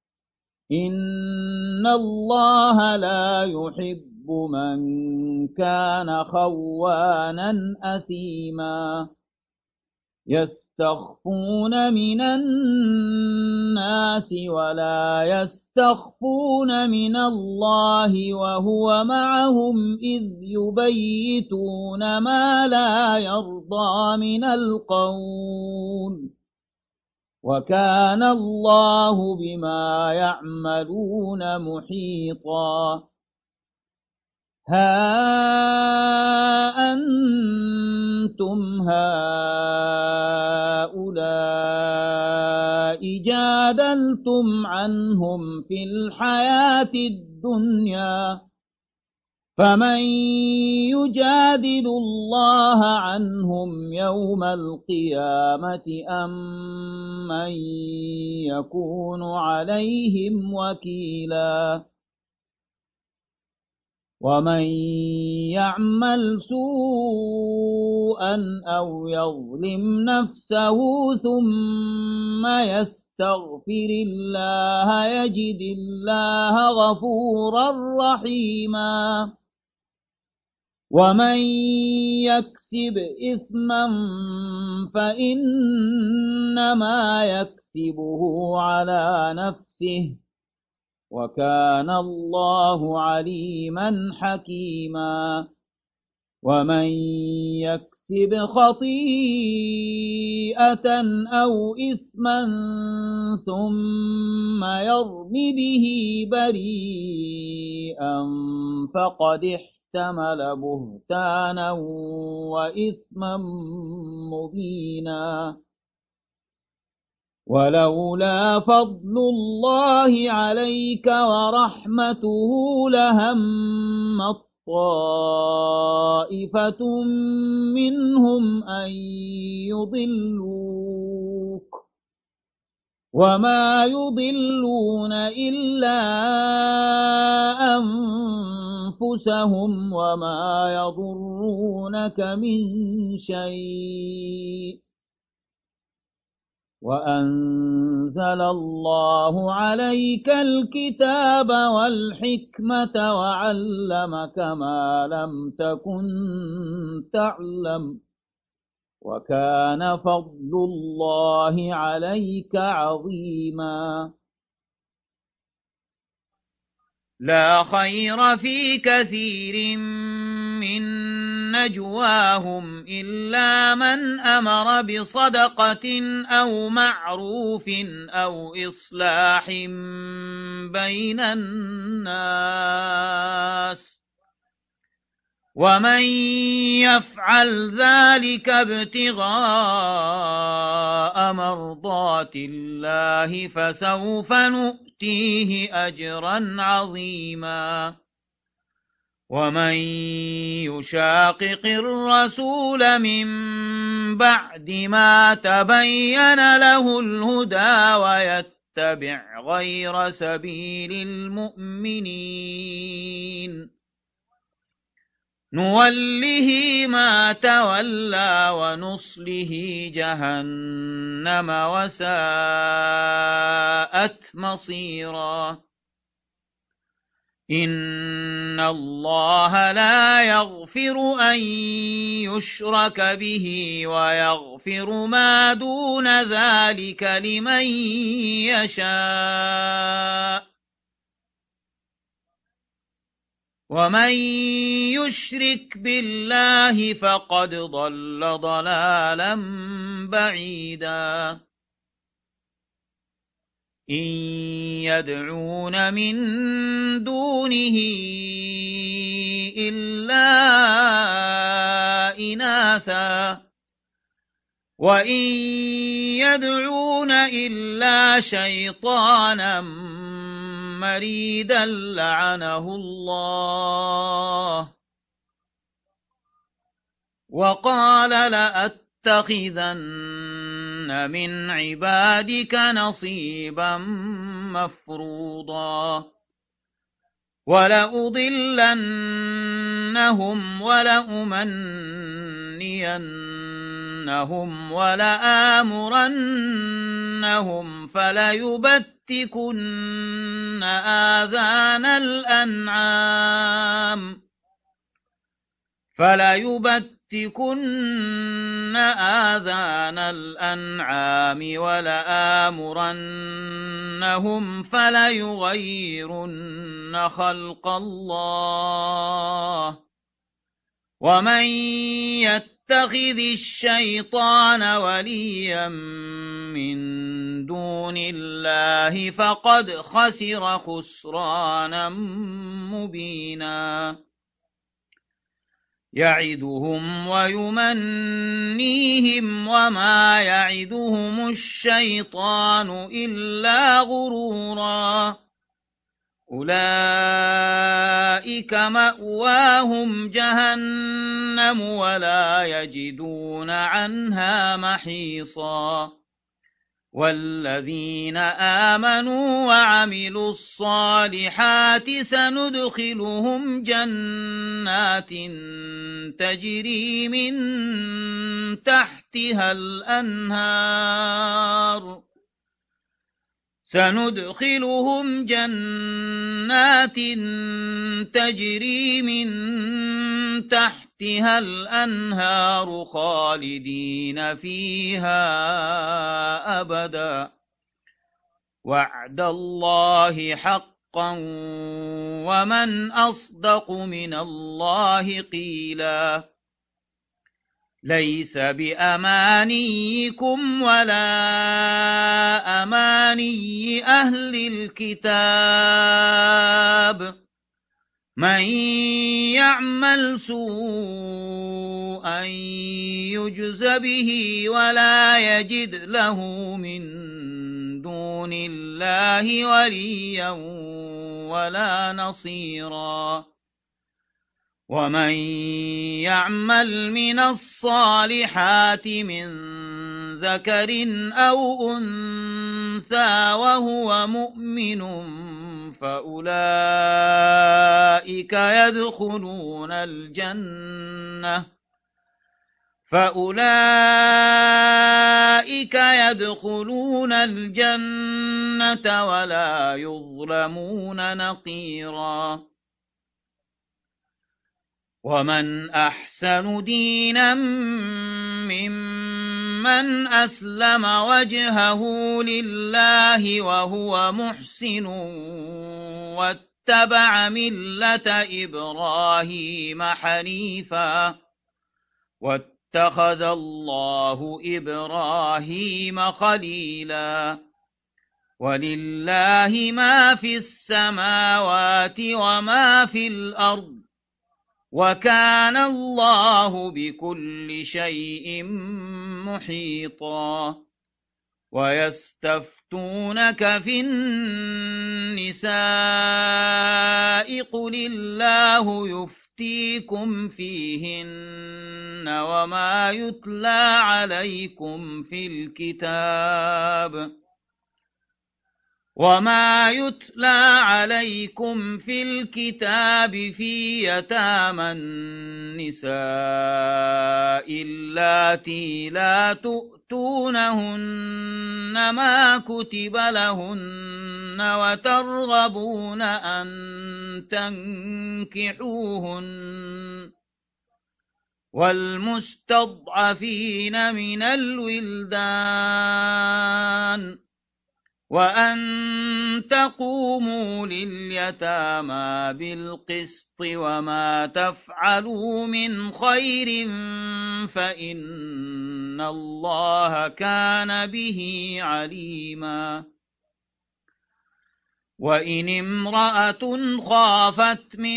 S1: إِنَّ اللَّهَ لَا يُحِبُّ مَن كَانَ خَوَّانًا أَثِيمًا يستخفون من الناس ولا يستخفون من الله وهو معهم إذ يبيتون ما لا يرضى من القول وكان الله بما يعملون محيطا ها أنتم هؤلاء جادلتم عنهم في الحياة الدنيا فمن يجادل الله عنهم يوم القيامة أم من يكون عليهم وكيلا ومن يعمل سوءا أو يظلم نفسه ثم يستغفر الله يجد الله غفورا رحيما ومن يكسب إثما فإنما يكسبه على نفسه وكان الله عليما حكيما ومن يكسب خطيئة أو إثما ثم يرم به بريئا فقد احتمل بهتانا وإثما مبينا ولولا فضل الله عليك ورحمته لهم طائفة منهم أن يضلوك وما يضلون إلا أنفسهم وما يضرونك من شيء وأنزل الله عليك الكتاب والحكمة وعلمك ما لم تكن تعلم وكان فضل الله عليك عظيما لا خير في كثير من نجواهم إلا من أمر بصدقة أو معروف أو إصلاح بين الناس ومن يفعل ذلك ابتغاء مرضات الله فسوف نؤتيه أجرا عظيما ومن يشاقق الرسول من بعد ما تبين له الهدى ويتبع غير سبيل المؤمنين نوله ما تولى ونصله جهنم وساءت مصيرا إن الله لا يغفر أن يشرك به ويغفر ما دون ذلك لمن يشاء ومن يشرك بالله فقد ضل ضلالا بعيدا إن يدعون من دونه إلا إناثا وإن يدعون إلا شيطانا مريدا لعنه الله وقال لأتخذن من عبادك نصيبا مفروضا ولأضلنهم ولأمنينهم ولآمرنهم فليبتكن آذان الأنعام فليبتكن لآتكن آذان الأنعام ولآمرنهم فليغيرن خلق الله ومن يتخذ الشيطان وليا من دون الله فقد خسر خسرانا مبينا يعدهم ويمنيهم وما يعدهم الشيطان إلا غرورا أولئك مأواهم جهنم ولا يجدون عنها محيصا والذين آمنوا وعملوا الصالحات سندخلهم جنات تجري من تحتها الأنهار سندخلهم جنات تجري من تحتها الأنهار خالدين فيها أبدا وعد الله حقا ومن أصدق من الله قيلا ليس بأمانيكم ولا أماني أهل الكتاب من يعمل سوءا يجز به ولا يجد له من دون الله وليا ولا نصيرا ومن يعمل من الصالحات من ذكر أو أنثى وهو مؤمن فأولئك يدخلون الجنة فأولئك يدخلون الجنة ولا يظلمون نقيرا ومن أحسن دينا ممن أسلم وجهه لله وهو محسن واتبع ملة إبراهيم حنيفا واتخذ الله إبراهيم خليلا ولله ما في السماوات وما في الأرض وكان الله بكل شيء محيطا ويستفتونك في النساء قل الله يفتيكم فيهن وما يتلى عليكم في الكتاب وما يتلى عليكم في الكتاب في يتامى النساء اللاتي لا تؤتونهن ما كتب لهن وترغبون أن تنكحوهن والمستضعفين من الولدان وأن تقوموا لليتامى بالقسط وما تفعلوا من خير فإن الله كان به عليما وإن امرأة خافت من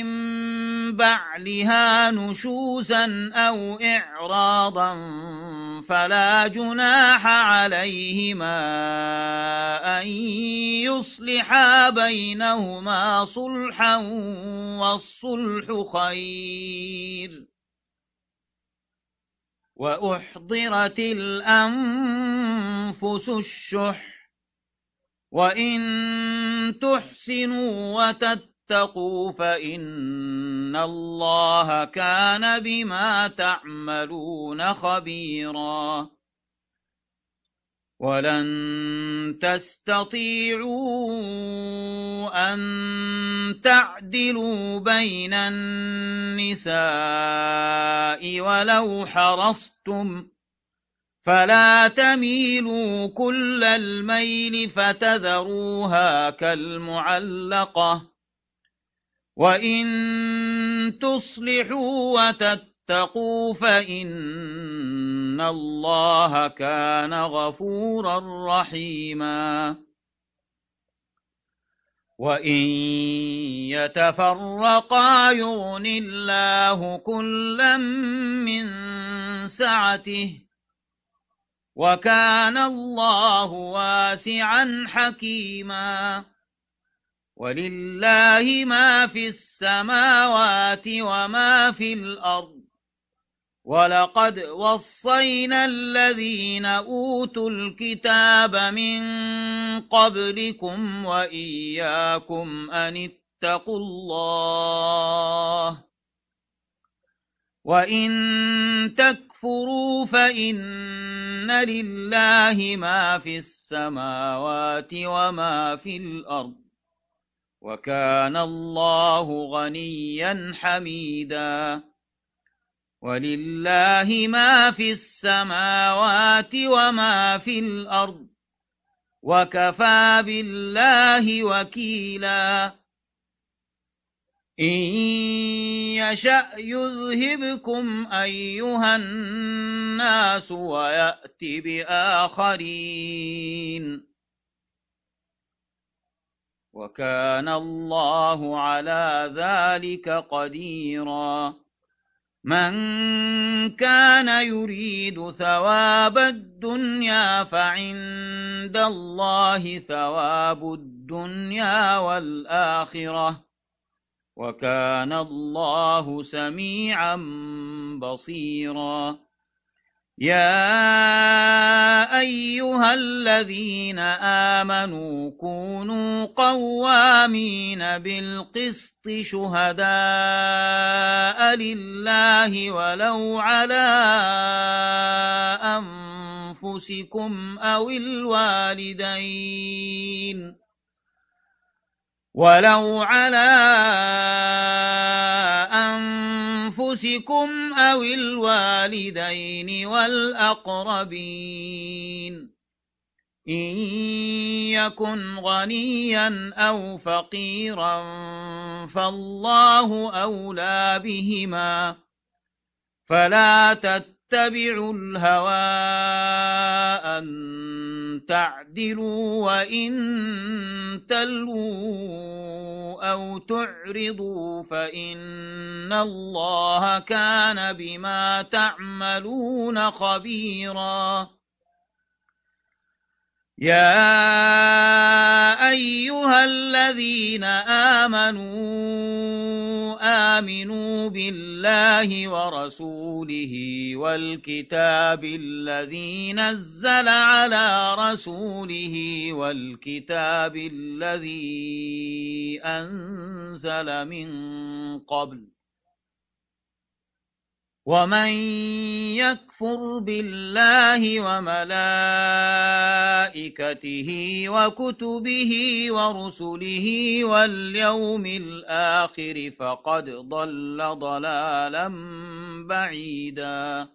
S1: بعلها نشوزا أو إعراضا فلا جناح عليهما أن يصلحا بينهما صلحا والصلح خير وأحضرت الأنفس الشح وإن تحسنوا وتتقوا فإن الله كان بما تعملون خبيرا ولن تستطيعوا أن تعدلوا بين النساء ولو حرصتم، فلا تميلوا كل الميل فتذروها كالمعلقة، وإن تصلحوا وتتقوا فإن الله كان غفورا رحيما. وإن يتفرقا يغن الله كلا من سعته، وكان الله واسعا حكيما. ولله ما في السماوات وما في الأرض، ولقد وصينا الذين أوتوا الكتاب من قبلكم وإياكم أن اتقوا الله، وإن تكفروا فإن لله ما في السماوات وما في الأرض، وكان الله غنيا حميدا. ولله ما في السماوات وما في الأرض، وكفى بالله وكيلا. إن يشأ يذهبكم أيها الناس ويأت بآخرين، وكان الله على ذلك قديرا. من كان يريد ثواب الدنيا فعند الله ثواب الدنيا والآخرة، وكان الله سميعا بصيرا. يا أيها الذين آمنوا كونوا قوامين بالقسط شهداء لله ولو على أنفسكم أو الوالدين ولو على أنفسكم أو الوالدين والأقربين، إن يكن غنيا أو فقيرا فالله أولى بهما، فلا تتبعوا الهوى أن تعدلوا، وإن تلووا أو تعرضوا فإن الله كان بما تعملون خبيرا. يا أيها الذين آمنوا آمنوا بالله ورسوله والكتاب الذي نزل على رسوله والكتاب الذي أنزل من قبل، ومن يكفر بالله وملائكته وكتبه ورسله واليوم الآخر فقد ضل ضلالا بعيدا.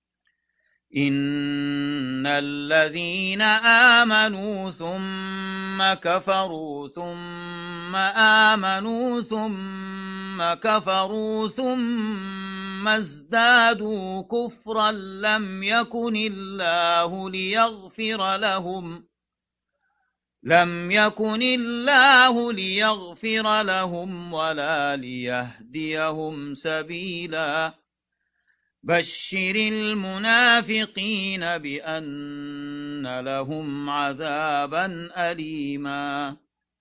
S1: إن الذين آمنوا ثم كفروا ثم آمنوا ثم كفروا ثم ازدادوا كفرا لم يكن الله ليغفر لهم لم يكن الله ليغفر لهم ولا ليهديهم سبيلا. بشر المنافقين بأن لهم عذابا أليما.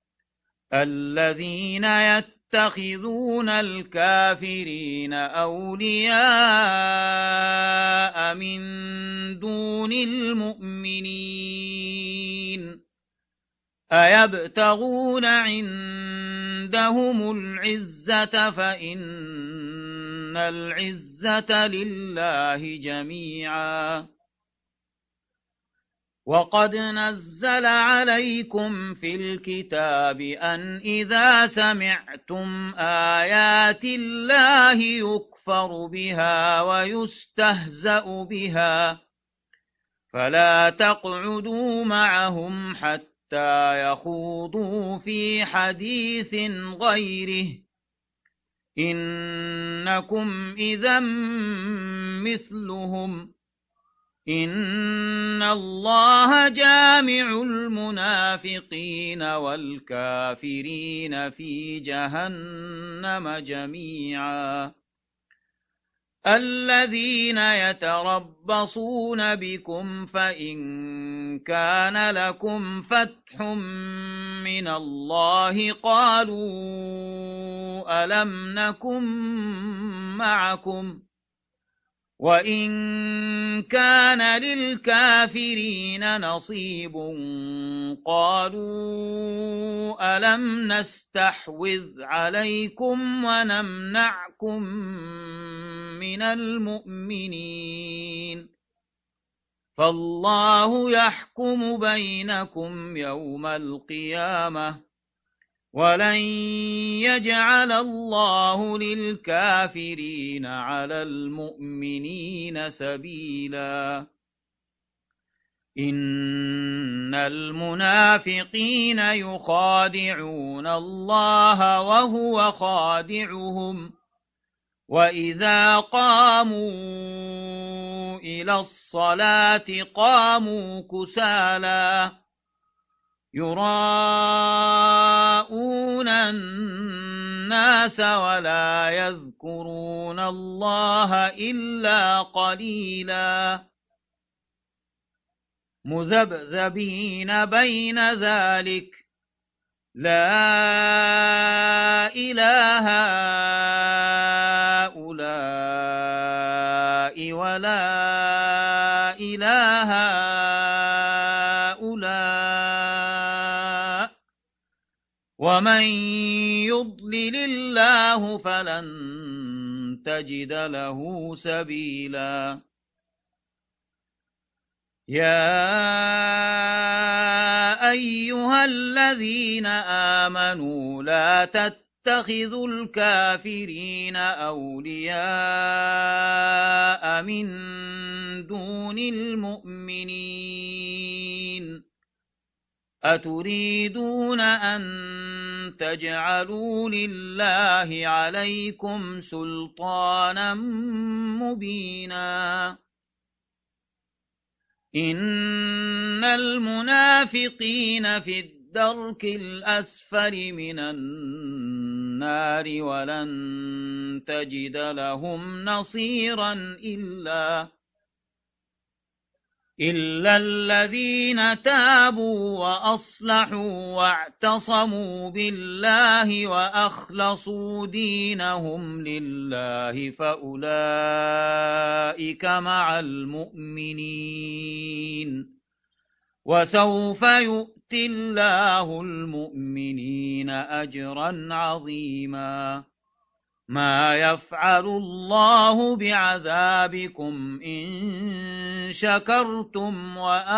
S1: الذين يتخذون الكافرين أولياء من دون المؤمنين أيبتغون عندهم العزة فإن العزة لله جميعا. وقد نزل عليكم في الكتاب أن إذا سمعتم آيات الله يكفر بها ويستهزأ بها فلا تقعدوا معهم حتى يخوضوا في حديث غيره إنكم إذا مثلهم إن الله جامع المنافقين والكافرين في جهنم جميعا الذين يتربصون بكم فإن كان لكم فتح من الله قالوا ألم نكن معكم وإن كان للكافرين نصيب قالوا ألم نستحوذ عليكم ونمنعكم من المؤمنين فالله يحكم بينكم يوم القيامة ولن يجعل الله للكافرين على المؤمنين سبيلا إن المنافقين يخادعون الله وهو خادعهم وإذا قاموا إلى الصلاة قاموا كسالى يراءون الناس ولا يذكرون الله إلا قليلا مذبذبين بين ذلك لا إله هؤلاء ولا إله هؤلاء ومن يضلل الله فلن تجد له سبيلا يا أيها الذين آمنوا لا تتخذوا الكافرين أولياء من دون المؤمنين أتريدون أن تجعلوا لله عليكم سلطانا مبينا إن المنافقين في الدرك الأسفل من النار ولن تجد لهم نصيرا إلا إلا الذين تابوا وأصلحوا واعتصموا بالله وأخلصوا دينهم لله فأولئك مع المؤمنين وسوف يؤتي الله المؤمنين أجرا عظيما ما يفعل الله بعذابكم إن شكرتم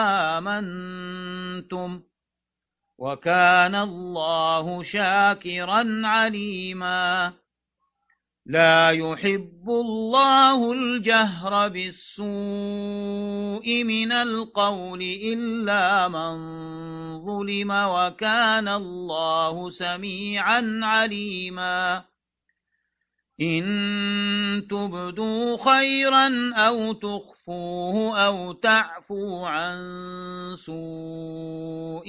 S1: وآمنتم وكان الله شاكرا عليما لا يحب الله الجهر بالسوء من القول إلا من ظلم وكان الله سميعا عليما إن تبدوا خيرا أو تخفوه أو تعفوا عن سوء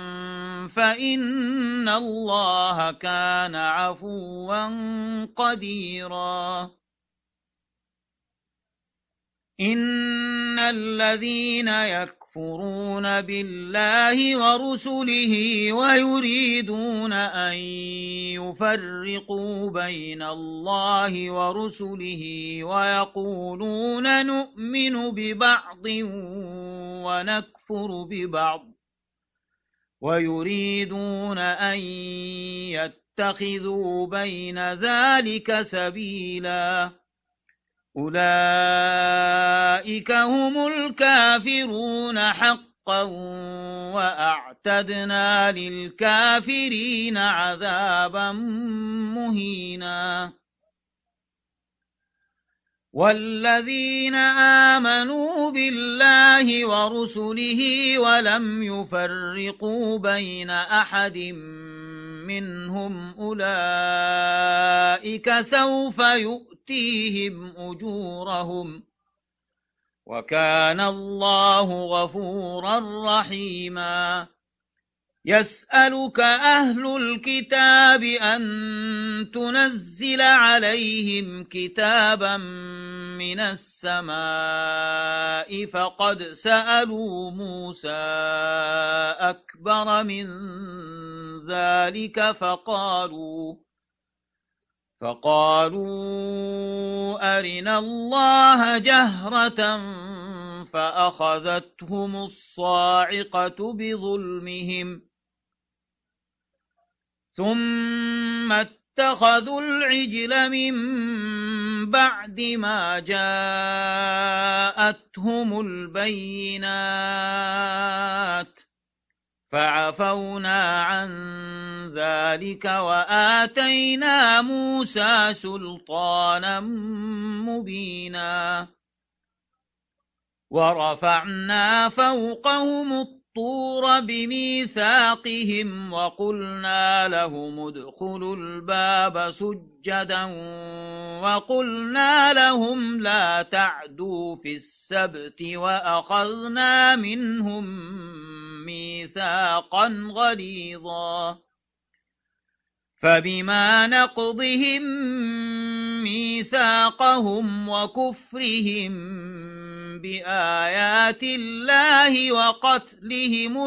S1: فإن الله كان عفوا قديرا إن الذين يكفرون بالله ورسله ويريدون أن يفرقوا بين الله ورسله ويقولون نؤمن ببعض ونكفر ببعض ويريدون أن يتخذوا بين ذلك سبيلا أولئك هم الكافرون حقا حقا وأعتدنا للكافرين عذابا مهينا والذين آمنوا بالله ورسله ولم يفرقوا بين أحد منهم أولئك سوف يؤتيهم أجورهم وكان الله غفورا رحيما يسألك أهل الكتاب أن تنزل عليهم كتابا من السماء فقد سألوا موسى أكبر من ذلك فقالوا فقالوا أرنا الله جهرة فأخذتهم الصاعقة بظلمهم ثم اتخذوا العجل من بعد ما جاءتهم البينات فعفونا عن ذلك وآتينا موسى سلطانا مبينا ورفعنا فوقهم الطور بميثاقهم وقلنا لهم ادخلوا الباب سجدا وقلنا لهم لا تعدوا في السبت وأخذنا منهم ميثاقا غليظا فبما نقضهم ميثاقهم وكفرهم بآيات الله وقتلهم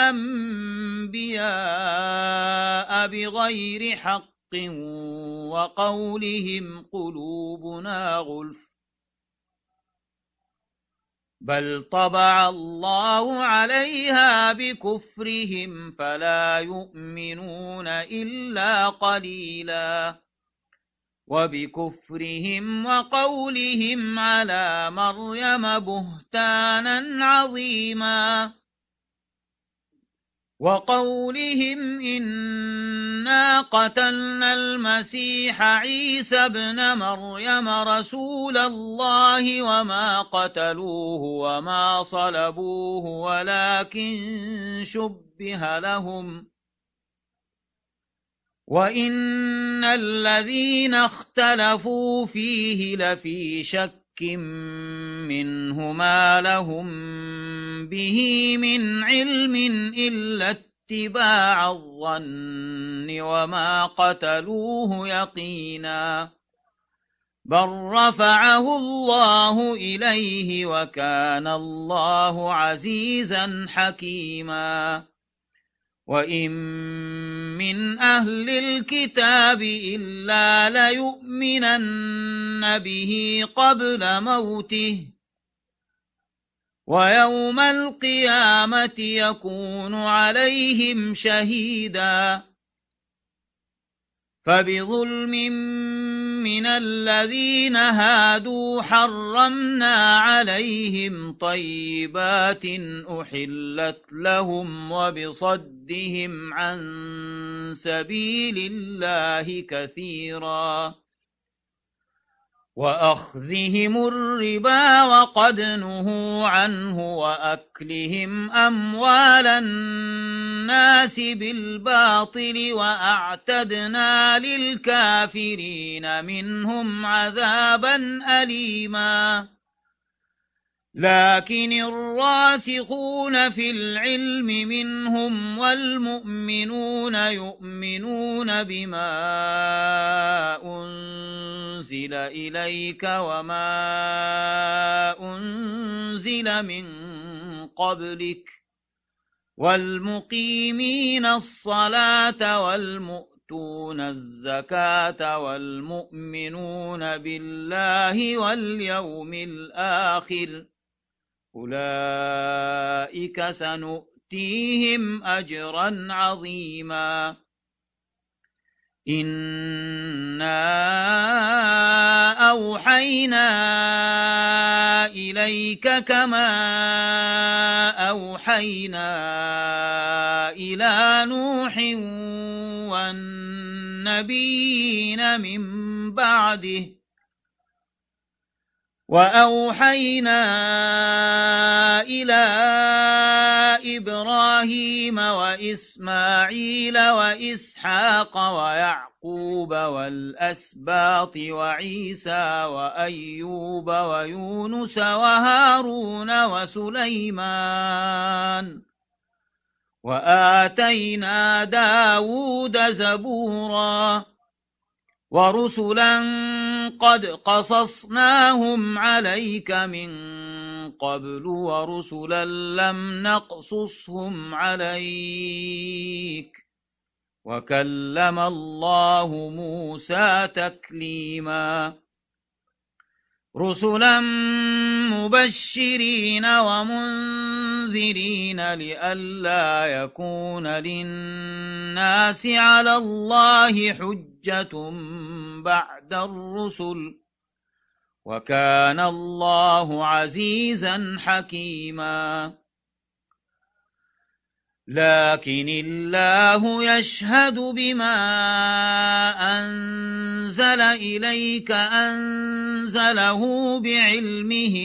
S1: الأنبياء بغير حق وقولهم قلوبنا غلف بل طبع الله عليها بكفرهم فلا يؤمنون إلا قليلا وبكفرهم وقولهم على مريم بهتانا عظيما وقولهم إنا قتلنا المسيح عيسى ابن مريم رسول الله وما قتلوه وما صلبوه ولكن شبه لهم وإن الذين اختلفوا فيه لفي شك منه ما لهم به من علم إلا اتباع الظن وما قتلوه يقينا بل رفعه الله إليه وكان الله عزيزا حكيما وإن من أهل الكتاب إلا ليؤمنن به قبل موته ويوم القيامة يكون عليهم شهيدا فبظلم من الذين هادوا حرمنا عليهم طيبات أحلت لهم وبصدهم عن سبيل الله كثيرا وأخذهم الربا وقد نهوا عنه وأكلهم أموال الناس بالباطل وأعتدنا للكافرين منهم عذابا أليما لكن الراسخون في العلم منهم والمؤمنون يؤمنون بما أنزل إليك وما أنزل من قبلك والمقيمين الصلاة والمؤتون الزكاة والمؤمنون بالله واليوم الآخر أولئك سنؤتيهم أجرا عظيما إنا أوحينا إليك كما أوحينا إلى نوح والنبيين من بعده وأوحينا إلى إبراهيم وإسماعيل وإسحاق ويعقوب والأسباط وعيسى وأيوب ويونس وهارون وسليمان وآتينا داود زبورا ورسلا قد قصصناهم عليك من قبل ورسلا لم نقصصهم عليك وكلم الله موسى تكليما رسلا مبشرين ومنذرين لئلا يكون للناس على الله حجة بعد الرسل وكان الله عزيزا حكيما لكن الله يشهد بما أنزل إليك أنزله بعلمه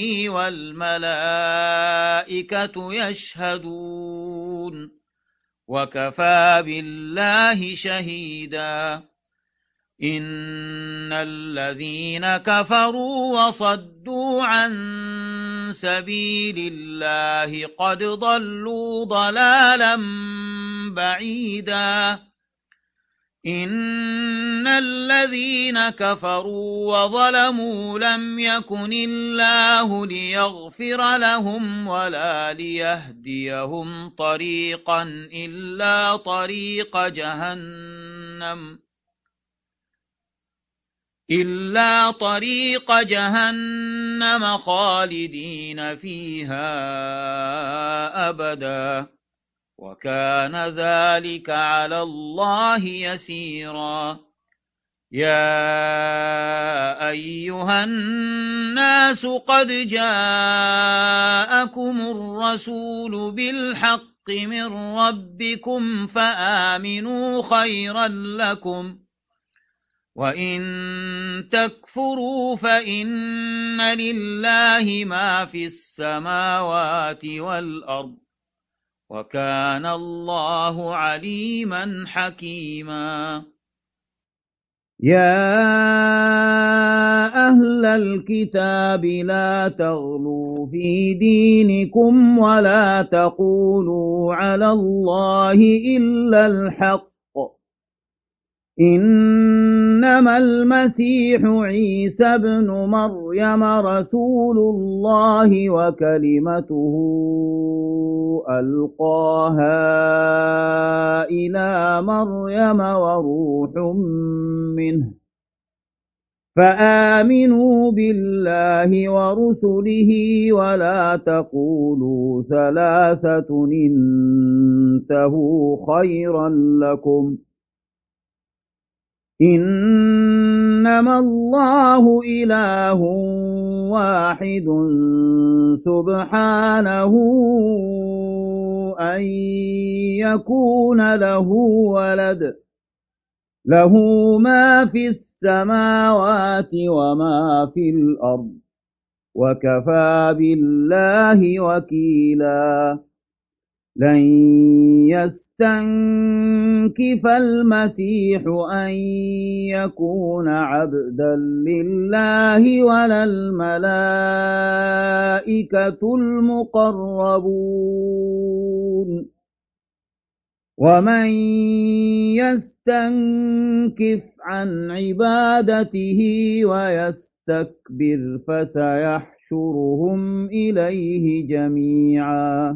S1: والملائكة يشهدون وكفى بالله شهيدا إن الذين كفروا وصدوا عن سبيل الله قد ضلوا ضلالا بعيدا إن الذين كفروا وظلموا لم يكن الله ليغفر لهم ولا ليهديهم طريقا إلا طريق جهنم إلا طريق جهنم خالدين فيها أبدا وكان ذلك على الله يسيرا يا أيها الناس قد جاءكم الرسول بالحق من ربكم فآمنوا خيرا لكم وإن تكفروا فإن لله ما في السماوات والأرض وكان الله عليما حكيما يا أهل الكتاب لا تغلوا في دينكم ولا تقولوا على الله إلا الحق إنما المسيح عيسى ابن مريم رسول الله وكلمته ألقاها إلى مريم وروح منه فآمنوا بالله ورسله ولا تقولوا ثلاثة انتهوا خيرا لكم إنما الله إله واحد سبحانه أن يكون له ولد له ما في السماوات وما في الأرض وكفى بالله وكيلا لن يستنكف المسيح أن يكون عبدا لله ولا الملائكة المقربون ومن يستنكف عن عبادته ويستكبر فسيحشرهم إليه جميعا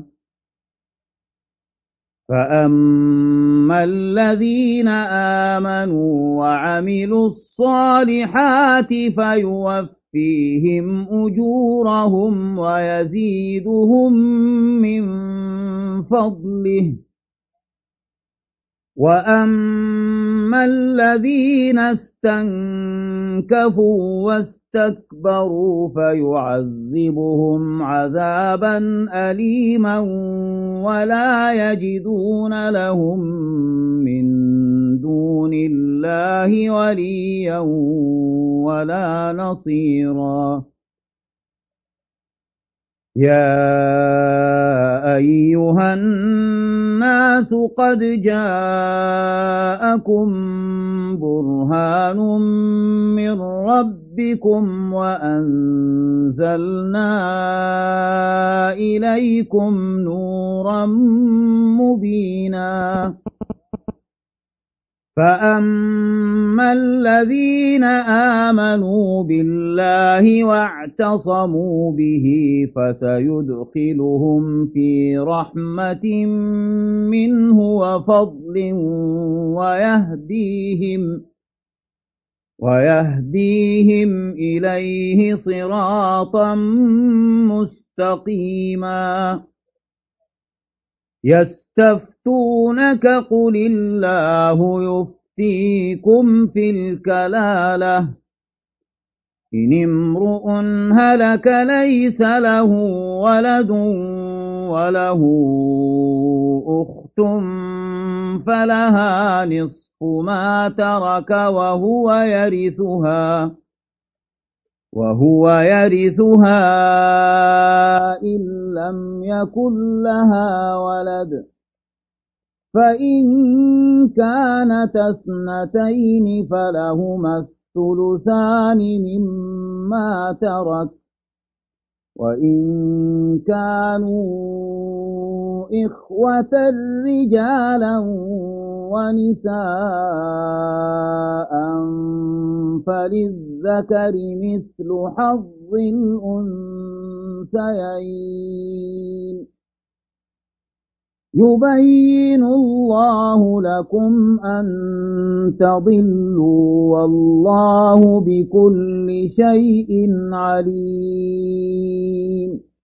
S1: فأما الذين آمنوا وعملوا الصالحات فيوفيهم أجورهم ويزيدهم من فضله وأما الذين استنكفوا واستكبروا فيعذبهم عذابا أليما ولا يجدون لهم من دون الله وليا ولا نصيرا يا أيها الناس قد جاءكم برهان من ربكم وأنزلنا إليكم نورا مبينا فأما الذين آمنوا بالله واعتصموا به فسيدخلهم في رحمة منه وفضل ويهديهم ويهديهم إليه صراطا مستقيما يستفتونك قل الله يفتيكم في الكلالة إن امرؤ هلك ليس له ولد وله أخت فلها نصف ما ترك وهو يرثها وهو يرثها إن لم يكن لها ولد فإن كانت اثنتين فلهما الثلثان مما ترك وإن كانوا إخوة رجالا ونساء فللذكر مثل حظ الأنثيين يبين الله لكم أن تضلوا والله بكل شيء عليم